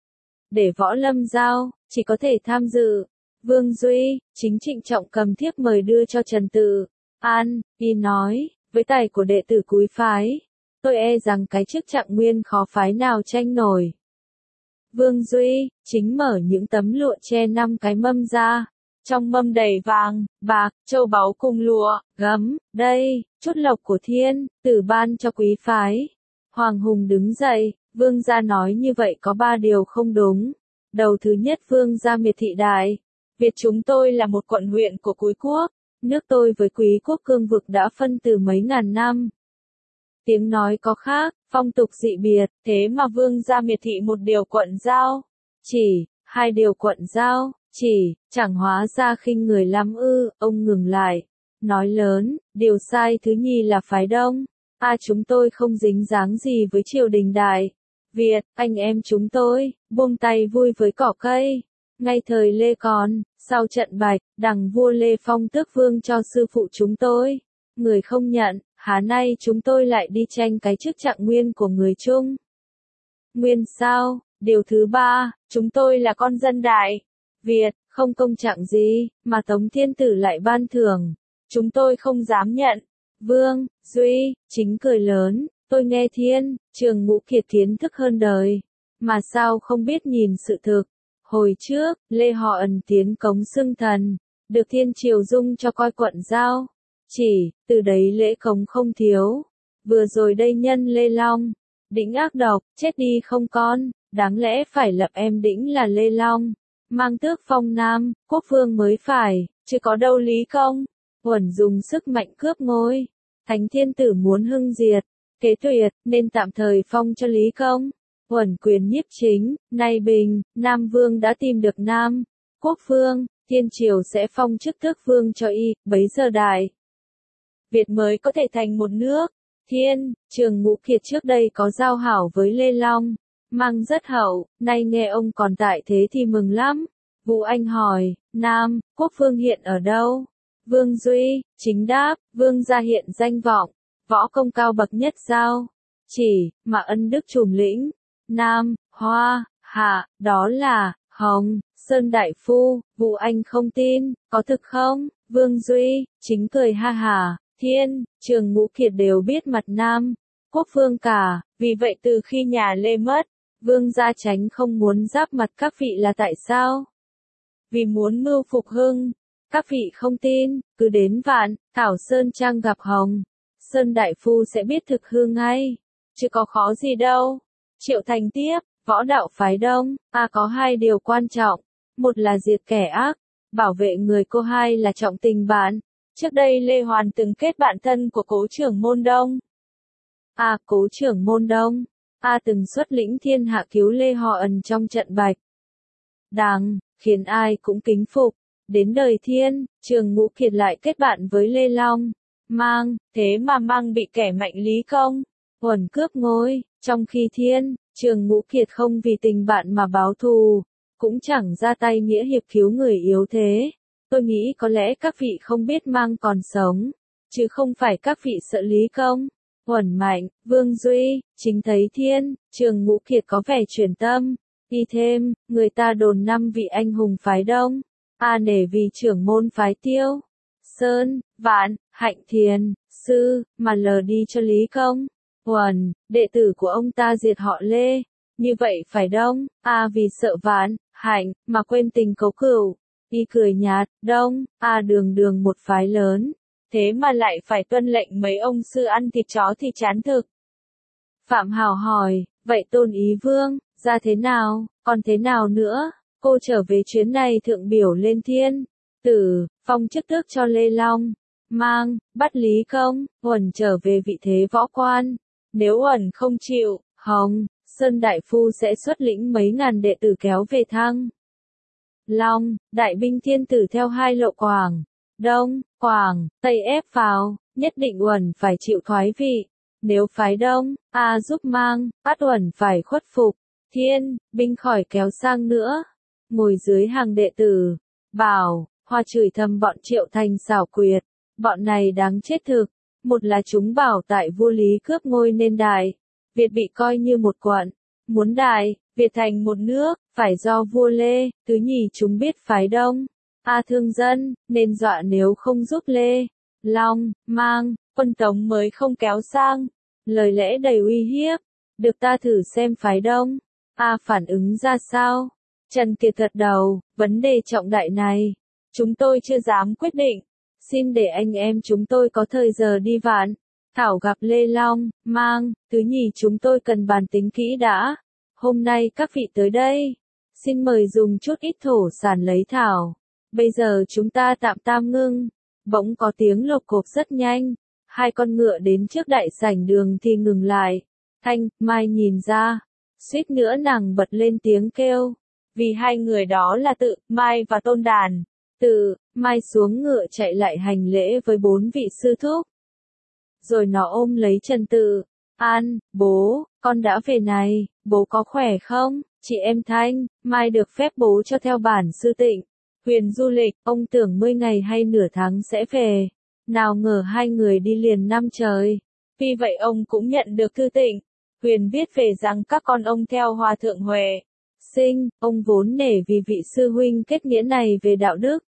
Để võ lâm Giao, chỉ có thể tham dự. Vương Duy, Chính trịnh trọng cầm thiếp mời đưa cho Trần Tử, An, y nói, với tài của đệ tử cúi phái, tôi e rằng cái chức trạng nguyên khó phái nào tranh nổi. Vương Duy, Chính mở những tấm lụa che năm cái mâm ra, trong mâm đầy vàng, bạc, châu báu cùng lụa, gấm, đây, chút lộc của Thiên, Tử ban cho quý phái. Hoàng Hùng đứng dậy, Vương gia nói như vậy có ba điều không đúng. Đầu thứ nhất, Vương gia miệt thị Đại Việt chúng tôi là một quận huyện của Quý quốc, nước tôi với Quý quốc cương vực đã phân từ mấy ngàn năm. Tiếng nói có khác, phong tục dị biệt, thế mà Vương gia miệt thị một điều quận Giao, chỉ, hai điều quận Giao, chỉ, chẳng hóa ra khinh người lắm ư. Ông ngừng lại, nói lớn, điều sai thứ nhì là phái Đông. A à, chúng tôi không dính dáng gì với triều đình Đại Việt, anh em chúng tôi, buông tay vui với cỏ cây. Ngay thời Lê còn, sau trận Bạch, đằng vua Lê phong tước vương cho sư phụ chúng tôi. Người không nhận, há nay chúng tôi lại đi tranh cái chức trạng nguyên của người Trung. Nguyên sao? Điều thứ ba, chúng tôi là con dân Đại Việt, không công trạng gì, mà Tống Thiên Tử lại ban thưởng. Chúng tôi không dám nhận. Vương Duy, Chính cười lớn, tôi nghe Thiên, Trường Ngũ Kiệt kiến thức hơn đời, mà sao không biết nhìn sự thực. Hồi trước, Lê họ ẩn tiến cống xưng thần, được Thiên Triều dung cho coi quận Giao, chỉ, từ đấy lễ cống không thiếu. Vừa rồi đây nhân Lê Long, Đĩnh ác độc, chết đi không con, đáng lẽ phải lập em Đĩnh là Lê Long, mang tước phong Nam, quốc vương mới phải, chứ có đâu lý công. Huẩn dùng sức mạnh cướp ngôi, Thánh Thiên Tử muốn hưng diệt, kế tuyệt, nên tạm thời phong cho Lý Công. Huẩn quyền nhiếp chính, nay Bình, Nam Vương đã tìm được Nam Quốc Vương, Thiên Triều sẽ phong chức tước vương cho y, bấy giờ Đại Việt mới có thể thành một nước. Thiên, Trường Ngũ Kiệt trước đây có giao hảo với Lê Long, Mang rất hậu, nay nghe ông còn tại thế thì mừng lắm. Vũ Anh hỏi, Nam, Quốc Vương hiện ở đâu? Vương Duy, chính đáp, Vương gia hiện danh vọng, võ công cao bậc nhất giao. Chỉ, mà ân đức trùm lĩnh. Nam, Hoa, Hạ, đó là, Hồng, Sơn Đại Phu. Vũ Anh không tin, có thực không? Vương Duy, chính cười ha hà. Thiên, Trường Ngũ Kiệt đều biết mặt Nam, Quốc Vương cả, vì vậy từ khi nhà Lê mất, Vương gia tránh không muốn giáp mặt các vị là tại sao? Vì muốn mưu phục hưng. Các vị không tin, cứ đến Vạn Thảo Sơn Trang gặp Hồng, Sơn Đại Phu sẽ biết thực hư ngay, chứ có khó gì đâu. Triệu Thành tiếp, võ đạo phái Đông, à có hai điều quan trọng, một là diệt kẻ ác, bảo vệ người cô, hai là trọng tình bạn. Trước đây Lê Hoàn từng kết bạn thân của Cố Trưởng Môn Đông. À, Cố Trưởng Môn Đông, à từng xuất lĩnh thiên hạ cứu Lê Họ Ẩn trong trận Bạch Đằng, khiến ai cũng kính phục. Đến đời Thiên, Trường Ngũ Kiệt lại kết bạn với Lê Long, Mang, thế mà Mang bị kẻ mạnh Lý Công Uẩn cướp ngôi, trong khi Thiên, Trường Ngũ Kiệt không vì tình bạn mà báo thù, cũng chẳng ra tay nghĩa hiệp cứu người yếu thế. Tôi nghĩ có lẽ các vị không biết Mang còn sống, chứ không phải các vị sợ Lý Công Uẩn mạnh. Vương Duy, chính thấy Thiên, Trường Ngũ Kiệt có vẻ chuyển tâm, đi thêm, người ta đồn năm vị anh hùng phái Đông, a nể vì trưởng môn phái Tiêu, Sơn, Vạn, Hạnh Thiền, Sư, mà lờ đi cho Lý Công Uẩn, đệ tử của ông ta diệt họ Lê, như vậy phải Đông, a vì sợ Vạn, Hạnh, mà quên tình cấu cửu. Y cười nhạt, Đông, a đường đường một phái lớn, thế mà lại phải tuân lệnh mấy ông sư ăn thịt chó thì chán thực. Phạm Hào hỏi, vậy Tôn Ý Vương, ra thế nào, còn thế nào nữa? Cô trở về chuyến này thượng biểu lên Thiên Tử, phong chức tước cho Lê Long, Mang, bắt Lý Công Uẩn trở về vị thế võ quan. Nếu Uẩn không chịu, Hồng, Sơn Đại Phu sẽ xuất lĩnh mấy ngàn đệ tử kéo về Thăng Long, đại binh Thiên Tử theo hai lộ Quảng, Đông, Quảng, Tây ép vào, nhất định Uẩn phải chịu thoái vị. Nếu phái Đông, a giúp Mang, bắt Uẩn phải khuất phục. Thiên, binh khỏi kéo sang nữa. Ngồi dưới hàng đệ tử, bảo, Hoa chửi thầm bọn Triệu Thành xảo quyệt, bọn này đáng chết thực. Một là chúng bảo tại vua Lý cướp ngôi nên Đại Việt bị coi như một quận, muốn Đại Việt thành một nước, phải do vua Lê. Thứ nhì chúng biết phái Đông, a thương dân, nên dọa nếu không giúp Lê Long, Mang, quân Tống mới không kéo sang. Lời lẽ đầy uy hiếp, được ta thử xem phái Đông, a phản ứng ra sao. Trần Kiệt gật đầu, vấn đề trọng đại này, chúng tôi chưa dám quyết định, xin để anh em chúng tôi có thời giờ đi Vạn Thảo gặp Lê Long, Mang. Thứ nhì chúng tôi cần bàn tính kỹ đã. Hôm nay các vị tới đây, xin mời dùng chút ít thổ sản lấy thảo. Bây giờ chúng ta tạm tam ngưng. Bỗng có tiếng lộc cộp rất nhanh, hai con ngựa đến trước đại sảnh đường thì ngừng lại. Thanh Mai nhìn ra, suýt nữa nàng bật lên tiếng kêu, vì hai người đó là Tự Mai và Tôn Đàn. Tự Mai xuống ngựa chạy lại hành lễ với bốn vị sư thúc, rồi nó ôm lấy Trần Tự An, bố, con đã về này, bố có khỏe không? Chị em Thanh Mai được phép bố cho theo bản sư Tịnh Huyền du lịch, ông tưởng mươi ngày hay nửa tháng sẽ về, nào ngờ hai người đi liền năm trời. Vì vậy ông cũng nhận được thư Tịnh Huyền viết về rằng các con ông theo Hòa Thượng Huệ Sinh, ông vốn nể vì vị sư huynh kết nghĩa này về đạo đức.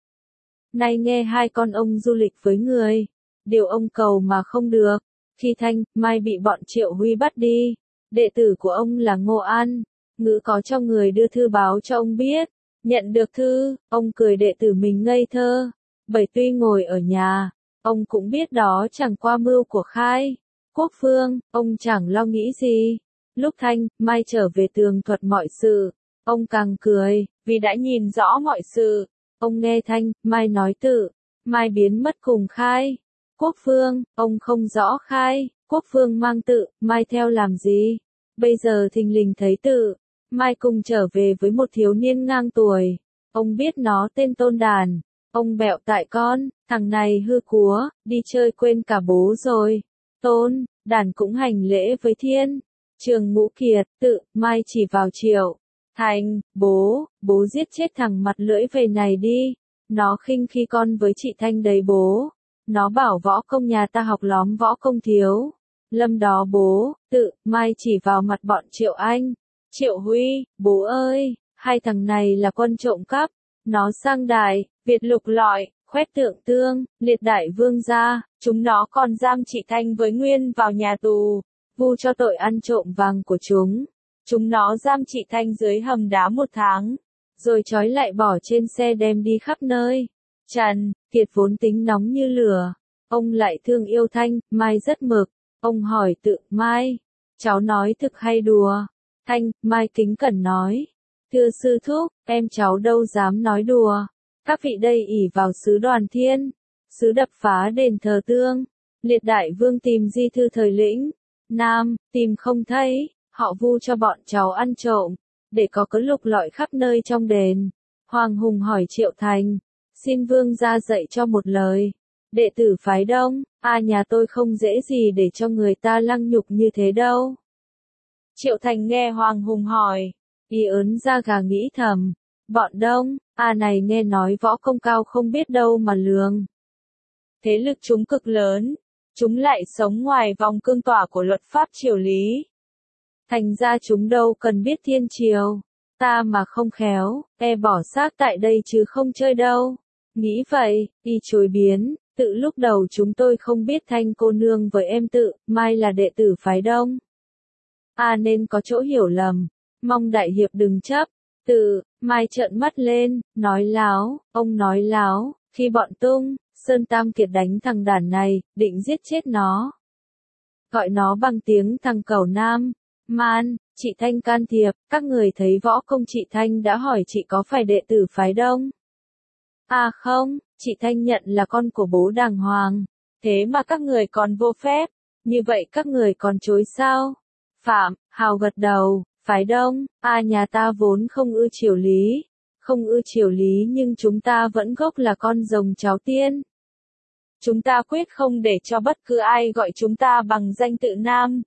Nay nghe hai con ông du lịch với người, điều ông cầu mà không được. Khi Thanh Mai bị bọn Triệu Huy bắt đi, đệ tử của ông là Ngô An, Ngữ có cho người đưa thư báo cho ông biết. Nhận được thư, ông cười đệ tử mình ngây thơ, bởi tuy ngồi ở nhà, ông cũng biết đó chẳng qua mưu của Khai Quốc Phương, ông chẳng lo nghĩ gì. Lúc Thanh Mai trở về tường thuật mọi sự, ông càng cười, vì đã nhìn rõ mọi sự. Ông nghe Thanh Mai nói Tự Mai biến mất cùng Khai Quốc Phương, ông không rõ Khai Quốc Phương mang Tự Mai theo làm gì. Bây giờ thình lình thấy Tự Mai cùng trở về với một thiếu niên ngang tuổi. Ông biết nó tên Tôn Đàn. Ông bẹo tại con, thằng này hư cúa, đi chơi quên cả bố rồi. Tôn đàn cũng hành lễ với thiên. Trường Ngũ Kiệt, tự, Mai chỉ vào Triệu Thành, bố, bố giết chết thằng mặt lưỡi về này đi. Nó khinh khi con với chị Thanh đấy bố. Nó bảo võ công nhà ta học lóm võ công thiếu. Lâm đó bố, tự, Mai chỉ vào mặt bọn Triệu Anh. Triệu Huy, bố ơi, hai thằng này là quân trộm cắp. Nó sang đài, Việt lục lọi, khoét tượng tương, liệt đại vương gia. Chúng nó còn giam chị Thanh với Nguyên vào nhà tù, vu cho tội ăn trộm vàng của chúng. Chúng nó giam chị Thanh dưới hầm đá một tháng, rồi trói lại bỏ trên xe đem đi khắp nơi. Trần Kiệt vốn tính nóng như lửa, ông lại thương yêu Thanh, Mai rất mực. Ông hỏi tự, Mai, cháu nói thực hay đùa? Thanh, Mai kính cẩn nói, thưa sư thúc, em cháu đâu dám nói đùa. Các vị đây ỷ vào sứ Đoàn Thiên, sứ đập phá đền thờ Tương, liệt đại vương tìm di thư thời lĩnh Nam, tìm không thấy, họ vu cho bọn cháu ăn trộm, để có cớ lục lọi khắp nơi trong đền. Hoàng Hùng hỏi Triệu Thành, xin vương ra dạy cho một lời. Đệ tử phái Đông, à nhà tôi không dễ gì để cho người ta lăng nhục như thế đâu. Triệu Thành nghe Hoàng Hùng hỏi, y ớn da gà nghĩ thầm, bọn Đông, à này nghe nói võ công cao không biết đâu mà lường. Thế lực chúng cực lớn, chúng lại sống ngoài vòng cương tỏa của luật pháp triều lý. Thành ra chúng đâu cần biết thiên triều, ta mà không khéo, e bỏ xác tại đây chứ không chơi đâu. Nghĩ vậy, y chối biến, tự lúc đầu chúng tôi không biết Thanh cô nương với em tự, Mai là đệ tử phái Đông. À nên có chỗ hiểu lầm, mong đại hiệp đừng chấp. Tự, Mai trợn mắt lên, nói láo, ông nói láo, khi bọn Tung, Sơn Tam Kiệt đánh thằng đàn này, định giết chết nó. Gọi nó bằng tiếng thằng cẩu nam. Man, chị Thanh can thiệp, các người thấy võ công chị Thanh đã hỏi chị có phải đệ tử phái Đông. À không, chị Thanh nhận là con của bố đàng hoàng, thế mà các người còn vô phép, như vậy các người còn chối sao? Phạm, Hào gật đầu, phái Đông, à nhà ta vốn không ưa triều lý, không ưa triều lý nhưng chúng ta vẫn gốc là con rồng cháu tiên. Chúng ta quyết không để cho bất cứ ai gọi chúng ta bằng danh tự Nam.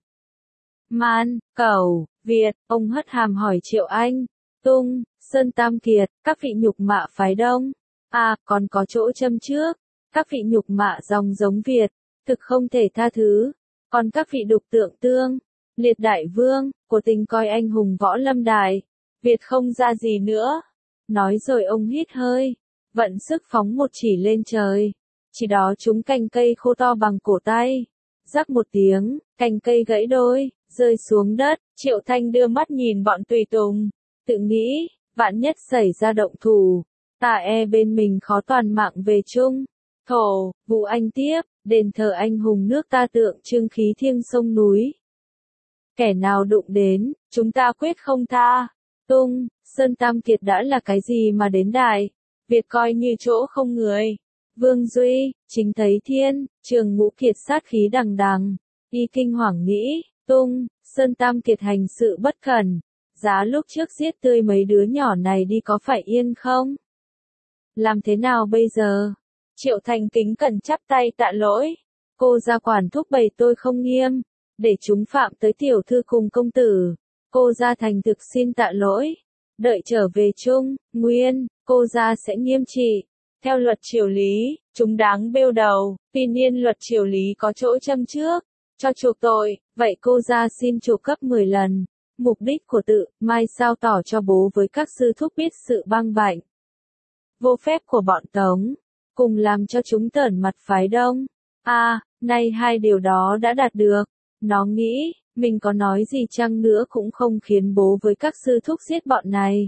Man, Cẩu, Việt, ông hất hàm hỏi Triệu Anh, Tung, Sơn Tam Kiệt, các vị nhục mạ phái Đông. À, còn có chỗ châm trước, các vị nhục mạ dòng giống Việt, thực không thể tha thứ. Còn các vị đục tượng Tương, liệt đại vương, của tình coi anh hùng võ lâm đài, Việt không ra gì nữa. Nói rồi ông hít hơi, vận sức phóng một chỉ lên trời. Chỉ đó chúng cành cây khô to bằng cổ tay. Rắc một tiếng, cành cây gãy đôi, rơi xuống đất. Triệu Thanh đưa mắt nhìn bọn tùy tùng, tự nghĩ, vạn nhất xảy ra động thủ, ta e bên mình khó toàn mạng về chung. Thổ, Vũ Anh tiếp, đền thờ anh hùng nước ta tượng trưng khí thiêng sông núi. Kẻ nào đụng đến, chúng ta quyết không tha. Tung, Sơn Tam Kiệt đã là cái gì mà đến đài, Việt coi như chỗ không người. Vương Duy, chính thấy thiên, Trường Ngũ Kiệt sát khí đằng đằng, y kinh hoàng nghĩ, Tung, Sơn Tam Kiệt hành sự bất cẩn, giá lúc trước giết tươi mấy đứa nhỏ này đi có phải yên không? Làm thế nào bây giờ? Triệu Thành kính cẩn chắp tay tạ lỗi, cô gia quản thúc bày tôi không nghiêm, để chúng phạm tới tiểu thư cùng công tử, cô gia thành thực xin tạ lỗi, đợi trở về chung, Nguyên, cô gia sẽ nghiêm trị. Theo luật triều lý, chúng đáng bêu đầu, tuy nhiên luật triều lý có chỗ châm trước, cho chuộc tội, vậy cô gia xin chuộc cấp mười lần. Mục đích của tự, Mai sao tỏ cho bố với các sư thúc biết sự băng bệnh, vô phép của bọn Tống, cùng làm cho chúng tởn mặt phái Đông. À, nay hai điều đó đã đạt được, nó nghĩ, mình có nói gì chăng nữa cũng không khiến bố với các sư thúc giết bọn này.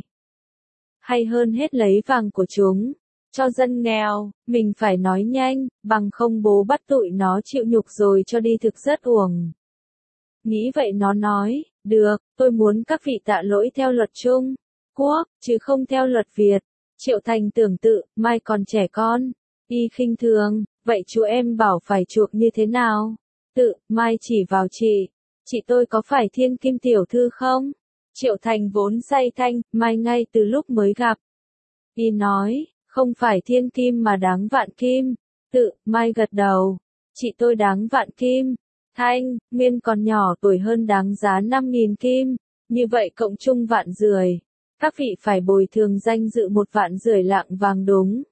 Hay hơn hết lấy vàng của chúng, cho dân nghèo, mình phải nói nhanh, bằng không bố bắt tụi nó chịu nhục rồi cho đi thực rất uổng. Nghĩ vậy nó nói, được, tôi muốn các vị tạ lỗi theo luật Trung Quốc, chứ không theo luật Việt. Triệu Thành tưởng tự, Mai còn trẻ con, y khinh thường, vậy chú em bảo phải chuộc như thế nào? Tự, Mai chỉ vào chị, chị tôi có phải Thiên Kim tiểu thư không? Triệu Thành vốn say thanh, Mai ngay từ lúc mới gặp. Y nói, không phải Thiên Kim mà đáng vạn kim. Tự, Mai gật đầu, chị tôi đáng vạn kim. Thanh, Nguyên còn nhỏ tuổi hơn đáng giá năm nghìn kim, như vậy cộng chung vạn rưỡi. Các vị phải bồi thường danh dự một vạn rưỡi lạng vàng đúng.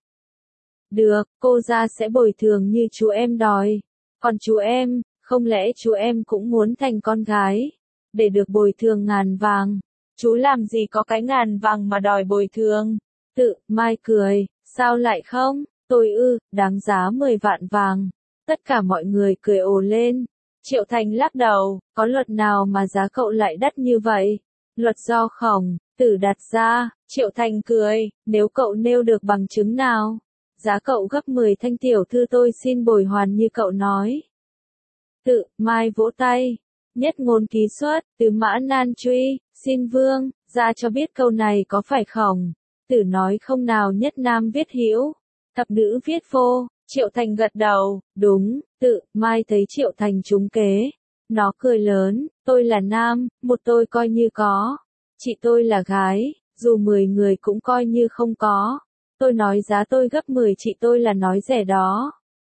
Được, cô ra sẽ bồi thường như chú em đòi. Còn chú em, không lẽ chú em cũng muốn thành con gái, để được bồi thường ngàn vàng? Chú làm gì có cái ngàn vàng mà đòi bồi thường? Tự, Mai cười, sao lại không? Tôi ư, đáng giá mười vạn vàng. Tất cả mọi người cười ồ lên. Triệu Thành lắc đầu, có luật nào mà giá cậu lại đắt như vậy? Luật do Khổng Tử đặt ra. Triệu Thành cười, nếu cậu nêu được bằng chứng nào, giá cậu gấp mười thanh tiểu thư tôi xin bồi hoàn như cậu nói. Tự, Mai vỗ tay. Nhất ngôn ký xuất, từ Mã Nan truy, xin vương, ra cho biết câu này có phải Khổng Tử nói không nào? Nhất nam viết hữu, thập nữ viết vô. Triệu Thành gật đầu, đúng. Tự, Mai thấy Triệu Thành trúng kế. Nó cười lớn, tôi là nam, một tôi coi như có. Chị tôi là gái, dù mười người cũng coi như không có. Tôi nói giá tôi gấp mười chị tôi là nói rẻ đó.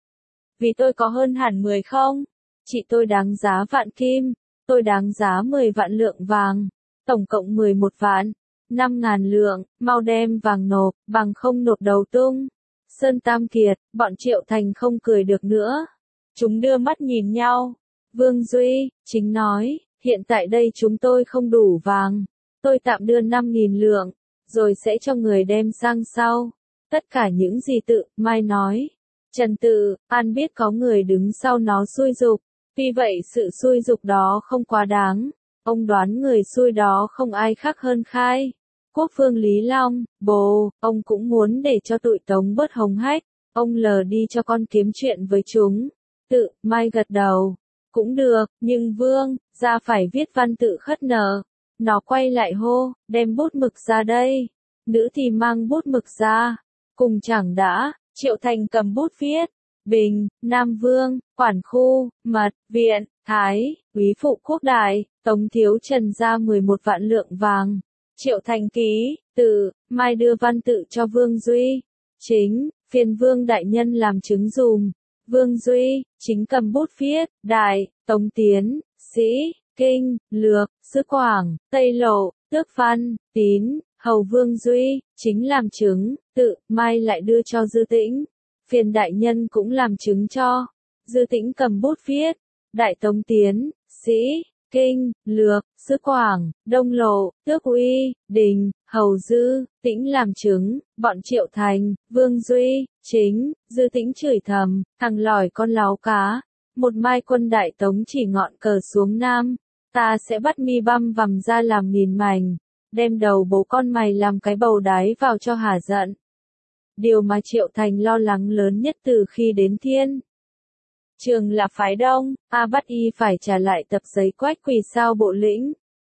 Vì tôi có hơn hẳn mười không? Chị tôi đáng giá vạn kim, tôi đáng giá mười vạn lượng vàng. Tổng cộng mười một vạn, năm ngàn lượng, mau đem vàng nộp, bằng không nộp đầu tung. Sơn Tam Kiệt, bọn Triệu Thành không cười được nữa. Chúng đưa mắt nhìn nhau. Vương Duy, chính nói, hiện tại đây chúng tôi không đủ vàng. Tôi tạm đưa năm nghìn lượng, rồi sẽ cho người đem sang sau. Tất cả những gì Tự, Mai nói. Trần Tự, An biết có người đứng sau nó xúi giục. Vì vậy sự xúi giục đó không quá đáng. Ông đoán người xui đó không ai khác hơn Khai Quốc Vương Lý Long. Bồ, ông cũng muốn để cho tụi Tống bớt hống hách. Ông lờ đi cho con kiếm chuyện với chúng. Tự, Mai gật đầu. Cũng được, nhưng Vương, ra phải viết văn tự khất nợ. Nó quay lại hô, đem bút mực ra đây. Nữ thì mang bút mực ra. Cùng chẳng đã, Triệu Thành cầm bút viết. Bình, Nam Vương, Quản khu, Mật, Viện, Thái, Úy phụ quốc đại, Tống thiếu Trần ra mười một vạn lượng vàng. Triệu Thành ký. Tự, Mai đưa văn tự cho Vương Duy. Chính, phiền Vương đại nhân làm chứng dùm. Vương Duy, chính cầm bút viết. Đại, Tống Tiến, Sĩ, Kinh, Lược, Sứ Quảng, Tây Lộ, Tước Văn, Tín, Hầu Vương Duy, chính làm chứng. Tự, Mai lại đưa cho Dư Tĩnh. Phiền đại nhân cũng làm chứng cho. Dư Tĩnh cầm bút viết. Đại Tống Tiến, Sĩ, Kinh, Lược, Sứ Quảng, Đông Lộ, Tước Uy, Đình, Hầu Dư, Tĩnh làm chứng. Bọn Triệu Thành, Vương Duy, chính. Dư Tĩnh chửi thầm, thằng lỏi con láo cá. Một mai quân Đại Tống chỉ ngọn cờ xuống Nam, ta sẽ bắt mi băm vằm ra làm nghìn mảnh, đem đầu bố con mày làm cái bầu đái vào cho hả giận. Điều mà Triệu Thành lo lắng lớn nhất từ khi đến Thiên Trường là phái Đông, A bắt y phải trả lại tập giấy quách quỳ sao bộ lĩnh.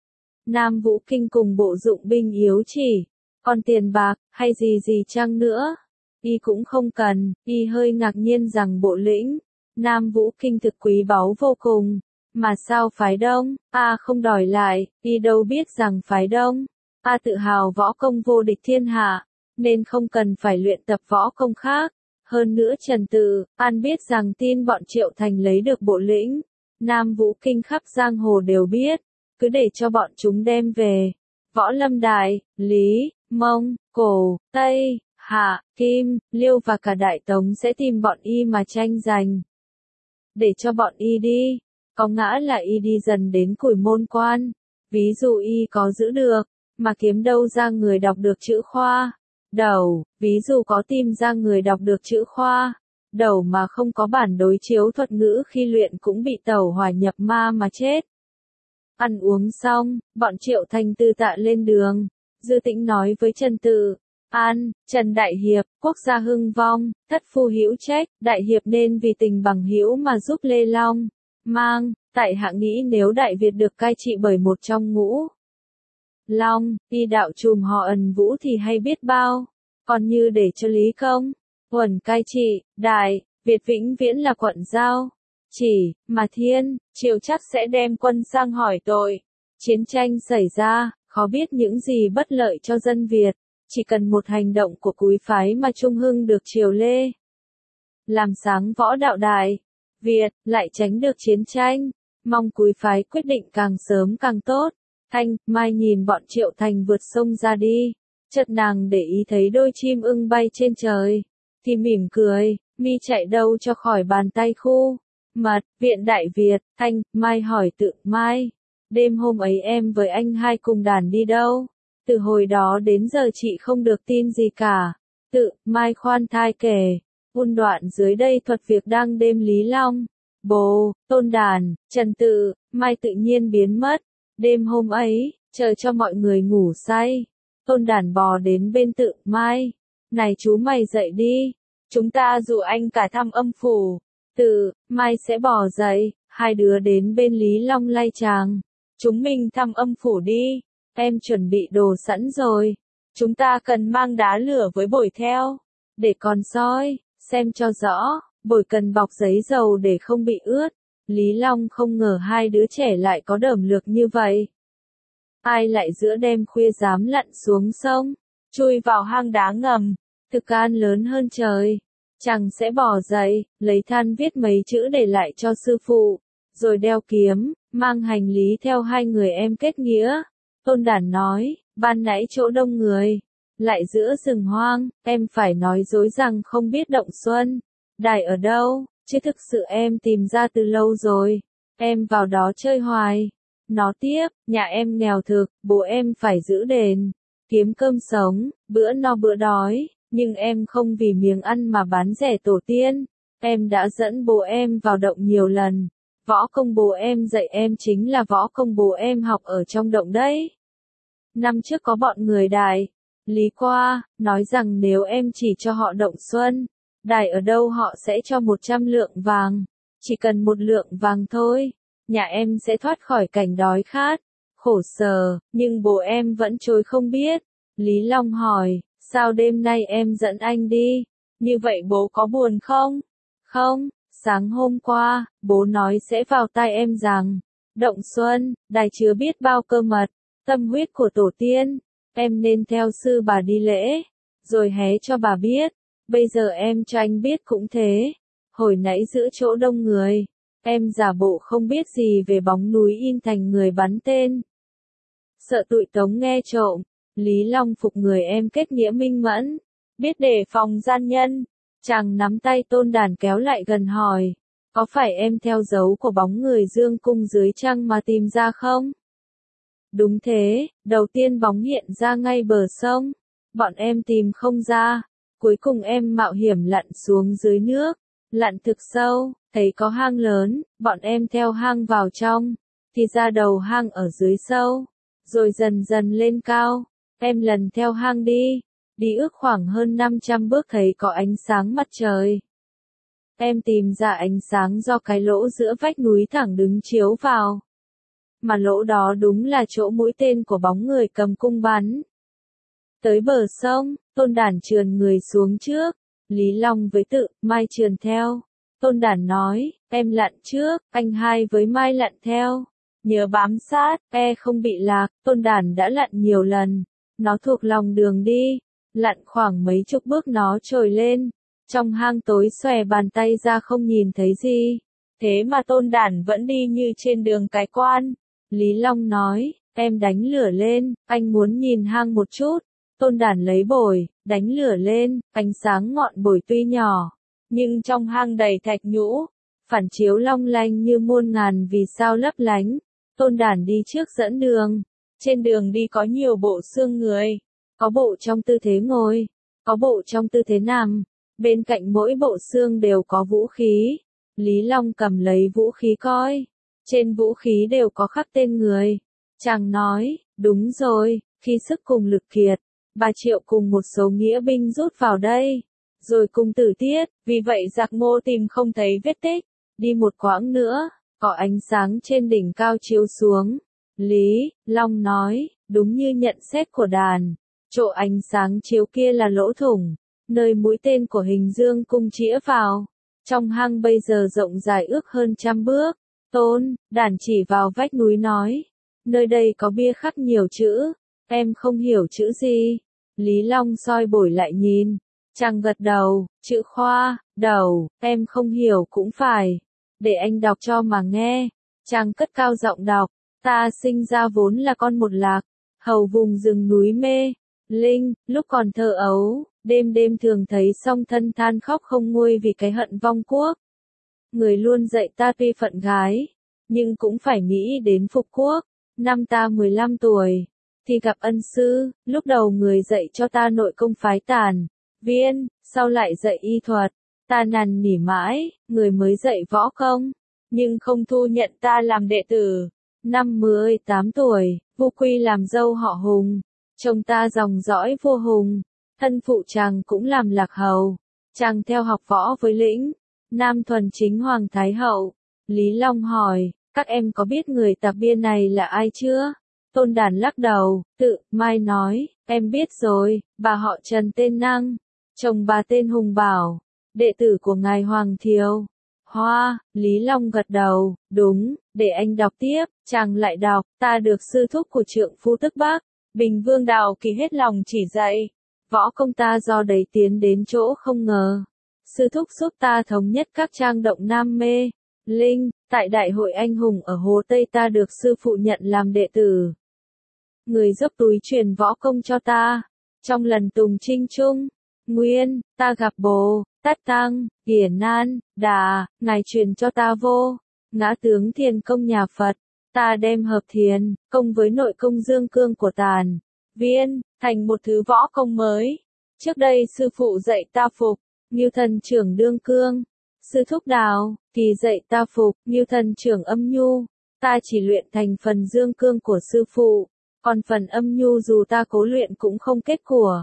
Nam Vũ Kinh cùng bộ dụng binh yếu chỉ, còn tiền bạc, hay gì gì chăng nữa, y cũng không cần. Y hơi ngạc nhiên rằng bộ lĩnh Nam Vũ Kinh thực quý báu vô cùng, mà sao phái Đông, A không đòi lại. Y đâu biết rằng phái Đông, A tự hào võ công vô địch thiên hạ, nên không cần phải luyện tập võ công khác. Hơn nữa Trần Tự, An biết rằng tin bọn Triệu Thành lấy được bộ lĩnh Nam Vũ Kinh khắp giang hồ đều biết, cứ để cho bọn chúng đem về. Võ Lâm Đại, Lý, Mông, Cổ, Tây, Hạ, Kim, Liêu và cả Đại Tống sẽ tìm bọn y mà tranh giành. Để cho bọn y đi, có ngã là y đi dần đến Củi Môn Quan. Ví dụ y có giữ được, mà kiếm đâu ra người đọc được chữ khoa đầu, ví dụ có tìm ra người đọc được chữ khoa đầu mà không có bản đối chiếu thuật ngữ khi luyện cũng bị tẩu hỏa nhập ma mà chết. Ăn uống xong, bọn Triệu Thành từ tạ lên đường. Dư Tĩnh nói với Trần Tự, An, Trần Đại Hiệp, quốc gia hưng vong, thất phu hữu trách, Đại Hiệp nên vì tình bằng hữu mà giúp Lê Long Mang. Tại hạ nghĩ nếu Đại Việt được cai trị bởi một trong ngũ Long, y đạo trùm họ Ẩn Vũ thì hay biết bao. Còn như để cho Lý Công Uẩn cai trị, Đại Việt vĩnh viễn là quận giao chỉ, mà Thiên Triều chắc sẽ đem quân sang hỏi tội. Chiến tranh xảy ra, khó biết những gì bất lợi cho dân Việt. Chỉ cần một hành động của cúi phái mà Trung Hưng được Triều Lê làm sáng võ đạo đại Việt, lại tránh được chiến tranh. Mong quý phái quyết định càng sớm càng tốt. Thanh, Mai nhìn bọn Triệu Thành vượt sông ra đi. Chợt nàng để ý thấy đôi chim ưng bay trên trời. Thì mỉm cười, mi chạy đâu cho khỏi bàn tay khu. Mật, viện Đại Việt, Thanh, Mai hỏi tự, Mai. Đêm hôm ấy em với anh hai cùng đàn đi đâu? Từ hồi đó đến giờ chị không được tin gì cả. Tự, Mai khoan thai kể. Un đoạn dưới đây thuật việc đang đêm Lý Long. Bồ, Tôn Đàn, Trần Tự, Mai tự nhiên biến mất. Đêm hôm ấy, chờ cho mọi người ngủ say. Tôn Đàn bò đến bên Tự, Mai. Này chú mày dậy đi. Chúng ta dụ anh cả thăm âm phủ. Tự, Mai sẽ bò dậy. Hai đứa đến bên Lý Long lay chàng. Chúng mình thăm âm phủ đi. Em chuẩn bị đồ sẵn rồi. Chúng ta cần mang đá lửa với bổi theo. Để còn soi, xem cho rõ. Bổi cần bọc giấy dầu để không bị ướt. Lý Long không ngờ hai đứa trẻ lại có đẩm lược như vậy. Ai lại giữa đêm khuya dám lặn xuống sông, chui vào hang đá ngầm. Thực can lớn hơn trời. Chàng sẽ bò dậy, lấy than viết mấy chữ để lại cho sư phụ. Rồi đeo kiếm, mang hành lý theo hai người em kết nghĩa. Tôn Đàn nói, ban nãy chỗ đông người. Lại giữa rừng hoang, em phải nói dối rằng không biết Động Xuân Đài ở đâu, chứ thực sự em tìm ra từ lâu rồi. Em vào đó chơi hoài. Nó tiếp, nhà em nghèo thực, bố em phải giữ đền, kiếm cơm sống, bữa no bữa đói, nhưng em không vì miếng ăn mà bán rẻ tổ tiên. Em đã dẫn bố em vào động nhiều lần. Võ công bố em dạy em chính là võ công bố em học ở trong động đấy. Năm trước có bọn người Đại Lý qua, nói rằng nếu em chỉ cho họ Động Xuân Đài ở đâu họ sẽ cho một trăm lượng vàng. Chỉ cần một lượng vàng thôi, nhà em sẽ thoát khỏi cảnh đói khát, khổ sở, nhưng bố em vẫn chối không biết. Lý Long hỏi, sao đêm nay em dẫn anh đi? Như vậy bố có buồn không? Không, sáng hôm qua, bố nói sẽ vào tai em rằng, Động Xuân Đài chứa biết bao cơ mật, tâm huyết của tổ tiên. Em nên theo sư bà đi lễ, rồi hé cho bà biết. Bây giờ em cho anh biết cũng thế. Hồi nãy giữa chỗ đông người, em giả bộ không biết gì về bóng núi in thành người bắn tên. Sợ tụi Tống nghe trộm, Lý Long phục người em kết nghĩa minh mẫn, biết đề phòng gian nhân. Chàng nắm tay Tôn Đàn kéo lại gần hỏi, có phải em theo dấu của bóng người Dương Cung dưới trăng mà tìm ra không? Đúng thế, đầu tiên bóng hiện ra ngay bờ sông. Bọn em tìm không ra. Cuối cùng em mạo hiểm lặn xuống dưới nước. Lặn thực sâu, thấy có hang lớn, bọn em theo hang vào trong. Thì ra đầu hang ở dưới sâu. Rồi dần dần lên cao. Em lần theo hang đi. Đi ước khoảng hơn năm trăm bước thấy có ánh sáng mặt trời. Em tìm ra ánh sáng do cái lỗ giữa vách núi thẳng đứng chiếu vào. Mà lỗ đó đúng là chỗ mũi tên của bóng người cầm cung bắn. Tới bờ sông, Tôn Đàn trườn người xuống trước. Lý Long với Tự, Mai trườn theo. Tôn Đàn nói, em lặn trước, anh hai với Mai lặn theo. Nhớ bám sát, e không bị lạc. Tôn Đàn đã lặn nhiều lần. Nó thuộc lòng đường đi. Lặn khoảng mấy chục bước nó trồi lên. Trong hang tối xòe bàn tay ra không nhìn thấy gì. Thế mà Tôn Đàn vẫn đi như trên đường cái quan. Lý Long nói, em đánh lửa lên, anh muốn nhìn hang một chút. Tôn Đàn lấy bổi, đánh lửa lên, ánh sáng ngọn bổi tuy nhỏ, nhưng trong hang đầy thạch nhũ, phản chiếu long lanh như muôn ngàn vì sao lấp lánh. Tôn Đàn đi trước dẫn đường. Trên đường đi có nhiều bộ xương người, có bộ trong tư thế ngồi, có bộ trong tư thế nằm. Bên cạnh mỗi bộ xương đều có vũ khí. Lý Long cầm lấy vũ khí coi. Trên vũ khí đều có khắc tên người. Chàng nói, đúng rồi, khi sức cùng lực kiệt, bà Triệu cùng một số nghĩa binh rút vào đây. Rồi cùng tử tiết, vì vậy giặc Ngô tìm không thấy vết tích. Đi một quãng nữa, có ánh sáng trên đỉnh cao chiếu xuống. Lý Long nói, đúng như nhận xét của Đàn. Chỗ ánh sáng chiếu kia là lỗ thủng, nơi mũi tên của Hình Dương cung chĩa vào. Trong hang bây giờ rộng dài ước hơn trăm bước. Tôn Đàn chỉ vào vách núi nói, nơi đây có bia khắc nhiều chữ, em không hiểu chữ gì. Lý Long soi bổi lại nhìn, chàng gật đầu, chữ khoa, đầu, em không hiểu cũng phải. để anh đọc cho mà nghe. Chàng cất cao giọng đọc, ta sinh ra vốn là con một lạc, hầu vùng rừng núi mê, linh, lúc còn thơ ấu, đêm đêm thường thấy song thân than khóc không nguôi vì cái hận vong quốc. Người luôn dạy ta tuy phận gái, nhưng cũng phải nghĩ đến phục quốc. Năm ta mười lăm tuổi, thì gặp ân sư, lúc đầu người dạy cho ta nội công phái Tản Viên, sau lại dạy y thuật. Ta năn nỉ mãi, người mới dạy võ công, nhưng không thu nhận ta làm đệ tử. Năm mười tám tuổi, Vu Quy làm dâu họ Hùng, chồng ta dòng dõi vua Hùng, thân phụ chàng cũng làm lạc hầu, chàng theo học võ với Lĩnh Nam thuần chính Hoàng Thái Hậu. Lý Long hỏi, các em có biết người tạp biên này là ai chưa? Tôn Đản lắc đầu, tự, Mai nói, em biết rồi, bà họ Trần tên Năng, chồng bà tên Hùng Bảo, đệ tử của ngài Hoàng Thiều. Hoa, Lý Long gật đầu, đúng, để anh đọc tiếp. Chàng lại đọc, ta được sư thúc của trượng phu tức Bác, Bình Vương Đạo Kỳ hết lòng chỉ dạy, võ công ta do đấy tiến đến chỗ không ngờ. Sư thúc giúp ta thống nhất các trang động Nam Mê, Linh, tại đại hội anh hùng ở Hồ Tây ta được sư phụ nhận làm đệ tử. Người dốc túi truyền võ công cho ta. Trong lần tùng trinh trung, Nguyên, ta gặp Bồ Tát Tăng, Hiển Nan, Đà, ngài truyền cho ta vô ngã tướng thiền công nhà Phật. Ta đem hợp thiền công với nội công dương cương của Tản Viên, thành một thứ võ công mới. Trước đây sư phụ dạy ta phục, Ngưu thần trưởng đương cương. Sư thúc Đào Kỳ dạy ta phục, Ngưu thần trưởng âm nhu. Ta chỉ luyện thành phần dương cương của sư phụ, còn phần âm nhu dù ta cố luyện cũng không kết của.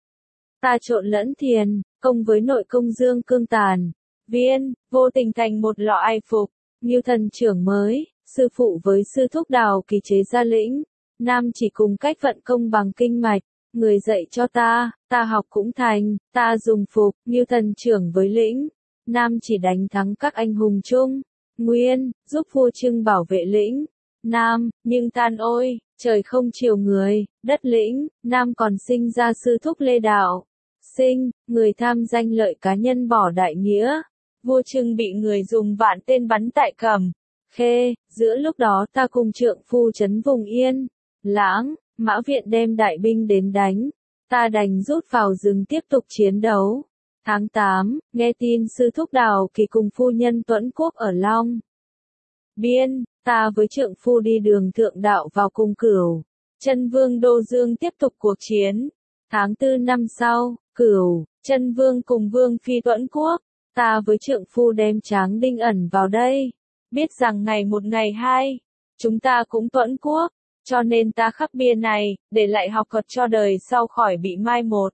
Ta trộn lẫn thiền công với nội công dương cương Tản Viên, vô tình thành một lọ ai phục, Ngưu thần trưởng mới. Sư phụ với sư thúc Đào Kỳ chế ra Lĩnh Nam chỉ cùng cách vận công bằng kinh mạch. Người dạy cho ta, ta học cũng thành. Ta dùng phục, Ngưu thần trưởng với Lĩnh Nam chỉ đánh thắng các anh hùng chung, Nguyên, giúp vua Trưng bảo vệ Lĩnh Nam. Nhưng than ôi, trời không chiều người, đất Lĩnh Nam còn sinh ra sư thúc Lê Đạo Sinh, người tham danh lợi cá nhân bỏ đại nghĩa. Vua Trưng bị người dùng vạn tên bắn tại Cẩm Khê. Giữa lúc đó ta cùng trượng phu trấn vùng Yên Lãng, Mã Viện đem đại binh đến đánh. Ta đành rút vào rừng tiếp tục chiến đấu. Tháng tám, nghe tin sư thúc Đào Kỳ cùng phu nhân Tuẫn Quốc ở Long Biên, ta với trượng phu đi đường thượng đạo vào cung Cửu Chân Vương Đô Dương tiếp tục cuộc chiến. Tháng tư năm sau, Cửu Chân Vương cùng Vương Phi Tuẫn Quốc, ta với trượng phu đem Tráng Đinh ẩn vào đây. Biết rằng ngày một ngày hai, chúng ta cũng Tuẫn Quốc, cho nên ta khắc bia này, để lại học thuật cho đời sau khỏi bị mai một.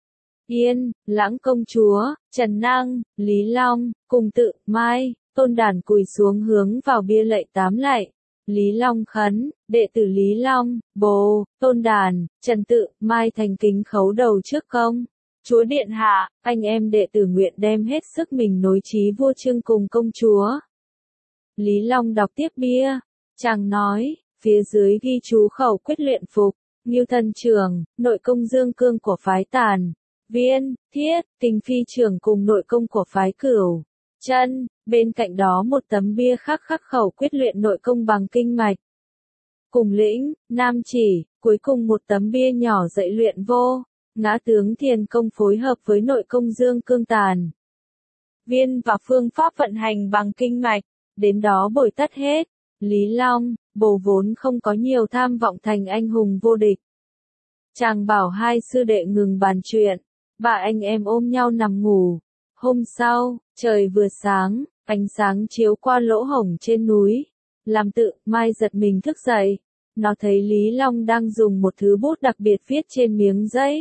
Yên, Lãng công chúa, Trần Năng, Lý Long, cùng tự, Mai, Tôn Đản cùi xuống hướng vào bia lạy tám lạy. Lý Long khấn, đệ tử Lý Long, Bồ, Tôn Đản, Trần tự, Mai thành kính khấu đầu trước công. Chúa điện hạ, anh em đệ tử nguyện đem hết sức mình nối chí vua Trưng cùng công chúa. Lý Long đọc tiếp bia, chàng nói, phía dưới ghi chú khẩu quyết luyện phục, Ngưu thần trưởng, nội công dương cương của phái Tản Viên, Thiết, Tình phi trưởng cùng nội công của phái Cửu Chân. Bên cạnh đó một tấm bia khắc khắc khẩu quyết luyện nội công bằng kinh mạch. Cùng Lĩnh Nam chỉ, cuối cùng một tấm bia nhỏ dạy luyện vô ngã tướng thiền công phối hợp với nội công dương cương Tản Viên và phương pháp vận hành bằng kinh mạch. Đến đó bồi tắt hết. Lý Long, Bồ vốn không có nhiều tham vọng thành anh hùng vô địch. Chàng bảo hai sư đệ ngừng bàn chuyện, ba anh em ôm nhau nằm ngủ. Hôm sau, trời vừa sáng, ánh sáng chiếu qua lỗ hổng trên núi, làm tự, Mai giật mình thức dậy. Nó thấy Lý Long đang dùng một thứ bút đặc biệt viết trên miếng giấy.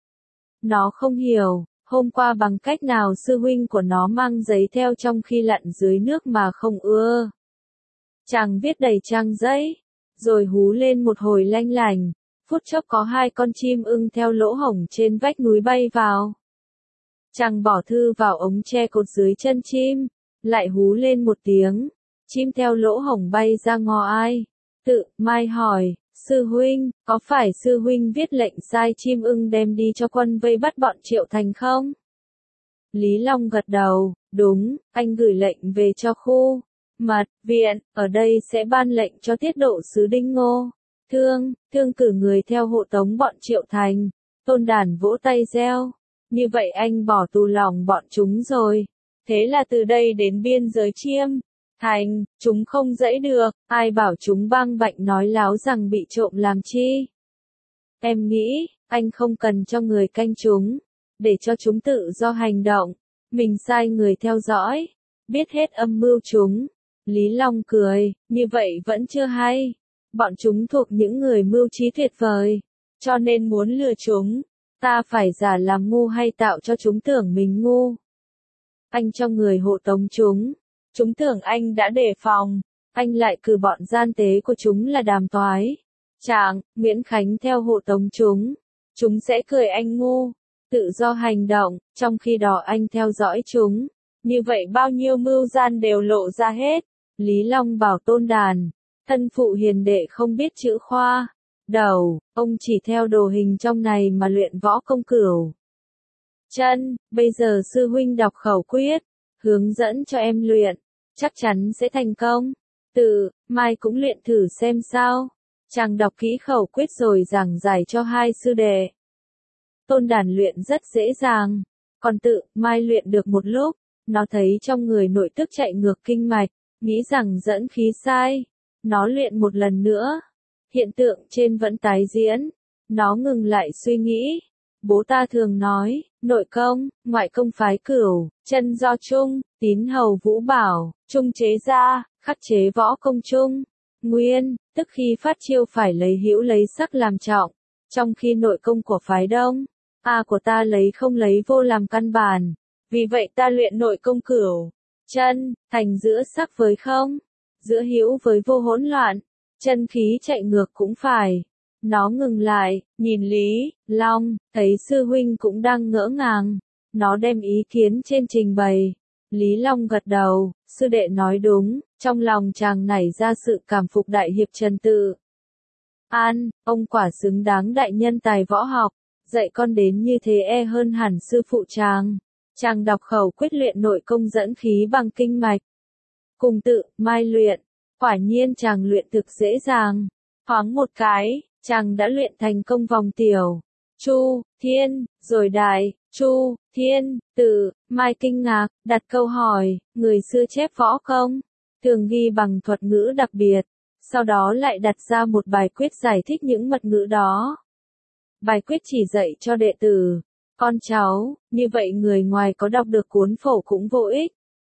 Nó không hiểu, hôm qua bằng cách nào sư huynh của nó mang giấy theo trong khi lặn dưới nước mà không ưa. Chàng viết đầy trang giấy, rồi hú lên một hồi lanh lành. Phút chốc có hai con chim ưng theo lỗ hổng trên vách núi bay vào. Chàng bỏ thư vào ống tre cột dưới chân chim, lại hú lên một tiếng. Chim theo lỗ hổng bay ra ngò ai. Tự, Mai hỏi, sư huynh, có phải sư huynh viết lệnh sai chim ưng đem đi cho quân vây bắt bọn Triệu Thành không? Lý Long gật đầu, đúng, anh gửi lệnh về cho khu mật viện, ở đây sẽ ban lệnh cho tiết độ sứ Đinh Ngô. Thương, thương cử người theo hộ tống bọn Triệu Thành. Tôn Đản vỗ tay reo. Như vậy anh bỏ tù lòng bọn chúng rồi. Thế là từ đây đến biên giới Chiêm Thành, chúng không dẫy được, ai bảo chúng bang bạnh nói láo rằng bị trộm làm chi. Em nghĩ, anh không cần cho người canh chúng, để cho chúng tự do hành động, mình sai người theo dõi, biết hết âm mưu chúng. Lý Long cười, như vậy vẫn chưa hay. Bọn chúng thuộc những người mưu trí tuyệt vời, cho nên muốn lừa chúng, ta phải giả làm ngu hay tạo cho chúng tưởng mình ngu. Anh cho người hộ tống chúng, chúng tưởng anh đã đề phòng, anh lại cử bọn gian tế của chúng là Đàm Toái, Trạng, Miễn Khánh theo hộ tống chúng, chúng sẽ cười anh ngu, tự do hành động, trong khi đó anh theo dõi chúng, như vậy bao nhiêu mưu gian đều lộ ra hết. Lý Long bảo Tôn Đản, thân phụ hiền đệ không biết chữ khoa đầu, ông chỉ theo đồ hình trong này mà luyện võ công cửu chân, bây giờ sư huynh đọc khẩu quyết, hướng dẫn cho em luyện, chắc chắn sẽ thành công. Tự, mai cũng luyện thử xem sao. Chàng đọc kỹ khẩu quyết rồi giảng giải cho hai sư đệ. Tôn Đản luyện rất dễ dàng, còn tự, mai luyện được một lúc, nó thấy trong người nội tức chạy ngược kinh mạch, nghĩ rằng dẫn khí sai. Nó luyện một lần nữa, hiện tượng trên vẫn tái diễn, nó ngừng lại suy nghĩ. Bố ta thường nói, nội công, ngoại công phái cửu, chân do Trung, tín hầu Vũ Bảo, Trung chế ra, khắc chế võ công Trung. Nguyên, tức khi phát chiêu phải lấy hữu lấy sắc làm trọng, trong khi nội công của phái Đông, A của ta lấy không lấy vô làm căn bản. Vì vậy ta luyện nội công cửu chân, thành giữa sắc với không, giữa hữu với vô hỗn loạn, chân khí chạy ngược cũng phải. Nó ngừng lại, nhìn Lý Long, thấy sư huynh cũng đang ngỡ ngàng. Nó đem ý kiến trên trình bày. Lý Long gật đầu, sư đệ nói đúng, trong lòng chàng nảy ra sự cảm phục đại hiệp Trần Tự An, ông quả xứng đáng đại nhân tài võ học, dạy con đến như thế e hơn hẳn sư phụ chàng. Chàng đọc khẩu quyết luyện nội công dẫn khí bằng kinh mạch. Cùng tự, mai luyện, quả nhiên chàng luyện thực dễ dàng. Thoáng một cái, chàng đã luyện thành công vòng tiểu, Chu, Thiên, rồi đại, Chu, Thiên, Tự, mai kinh ngạc, đặt câu hỏi, người xưa chép võ công, thường ghi bằng thuật ngữ đặc biệt, sau đó lại đặt ra một bài quyết giải thích những mật ngữ đó. Bài quyết chỉ dạy cho đệ tử, con cháu, như vậy người ngoài có đọc được cuốn phổ cũng vô ích.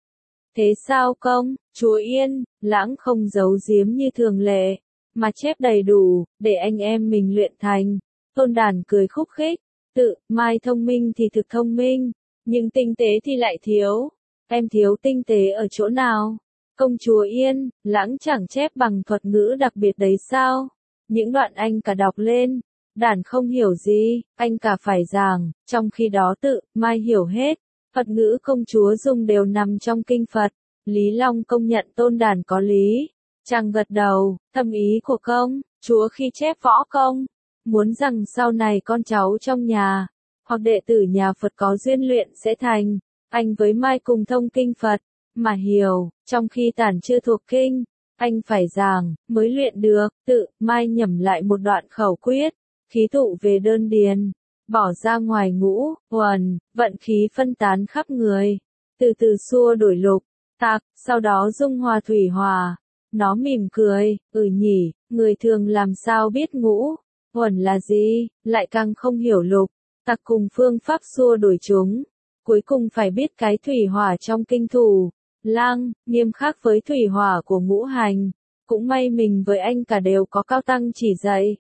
Thế sao công, chúa Yên, Lãng không giấu giếm như thường lệ, mà chép đầy đủ, để anh em mình luyện thành. Tôn Đản cười khúc khích, tự, mai thông minh thì thực thông minh, nhưng tinh tế thì lại thiếu. Em thiếu tinh tế ở chỗ nào? Công chúa Yên, Lãng chẳng chép bằng thuật ngữ đặc biệt đấy sao? Những đoạn anh cả đọc lên, Đản không hiểu gì, anh cả phải giảng, trong khi đó tự, mai hiểu hết. Phật ngữ công chúa dùng đều nằm trong kinh Phật. Lý Long công nhận Tôn Đản có lý. Chàng gật đầu, thâm ý của công chúa khi chép võ công, muốn rằng sau này con cháu trong nhà, hoặc đệ tử nhà Phật có duyên luyện sẽ thành. Anh với Mai cùng thông kinh Phật, mà hiểu, trong khi Tản chưa thuộc kinh, anh phải giảng, mới luyện được. Tự, Mai nhẩm lại một đoạn khẩu quyết, khí tụ về đơn điền, bỏ ra ngoài ngũ, uẩn, vận khí phân tán khắp người, từ từ xua đổi lục, tạc, sau đó dung hòa thủy hòa. Nó mỉm cười, ừ nhỉ, người thường làm sao biết ngũ, uẩn là gì, lại càng không hiểu lục, tạc cùng phương pháp xua đổi chúng. Cuối cùng phải biết cái thủy hỏa trong kinh thủ, lang, nghiêm khắc với thủy hỏa của ngũ hành. Cũng may mình với anh cả đều có cao tăng chỉ dạy.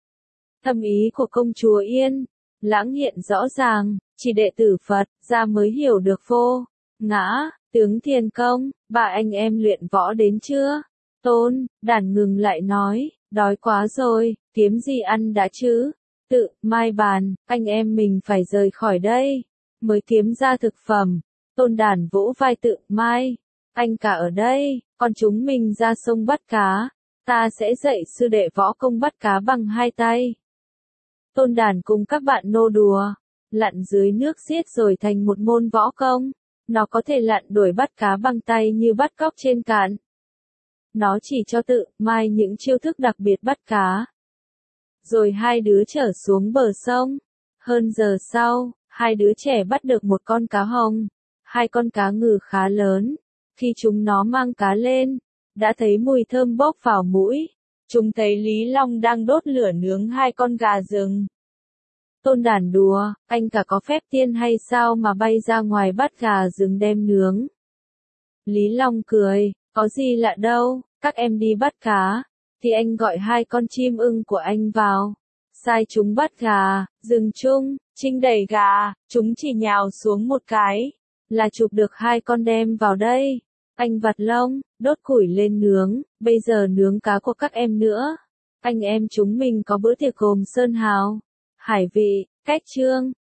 Thâm ý của công chúa Yên, Lãng hiện rõ ràng, chỉ đệ tử Phật ra mới hiểu được vô ngã, tướng thiền công. Bà anh em luyện võ đến chưa? Tôn Đản ngừng lại nói, đói quá rồi, kiếm gì ăn đã chứ? Tự, mai bàn, anh em mình phải rời khỏi đây, mới kiếm ra thực phẩm. Tôn Đản vỗ vai tự, mai, anh cả ở đây, còn chúng mình ra sông bắt cá, ta sẽ dạy sư đệ võ công bắt cá bằng hai tay. Tôn Đản cùng các bạn nô đùa, lặn dưới nước xiết rồi thành một môn võ công. Nó có thể lặn đuổi bắt cá bằng tay như bắt cóc trên cạn. Nó chỉ cho tự mai những chiêu thức đặc biệt bắt cá. Rồi hai đứa trở xuống bờ sông. Hơn giờ sau, hai đứa trẻ bắt được một con cá hồng. Hai con cá ngừ khá lớn. Khi chúng nó mang cá lên, đã thấy mùi thơm bốc vào mũi. Chúng thấy Lý Long đang đốt lửa nướng hai con gà rừng. Tôn Đản đùa, anh cả có phép tiên hay sao mà bay ra ngoài bắt gà rừng đem nướng. Lý Long cười, có gì lạ đâu, các em đi bắt cá, thì anh gọi hai con chim ưng của anh vào. Sai chúng bắt gà, rừng chung, Trinh đẩy gà, chúng chỉ nhào xuống một cái, là chụp được hai con đem vào đây. Anh vặt lông, đốt củi lên nướng, bây giờ nướng cá của các em nữa. Anh em chúng mình có bữa tiệc gồm sơn hào, hải vị, cách trương,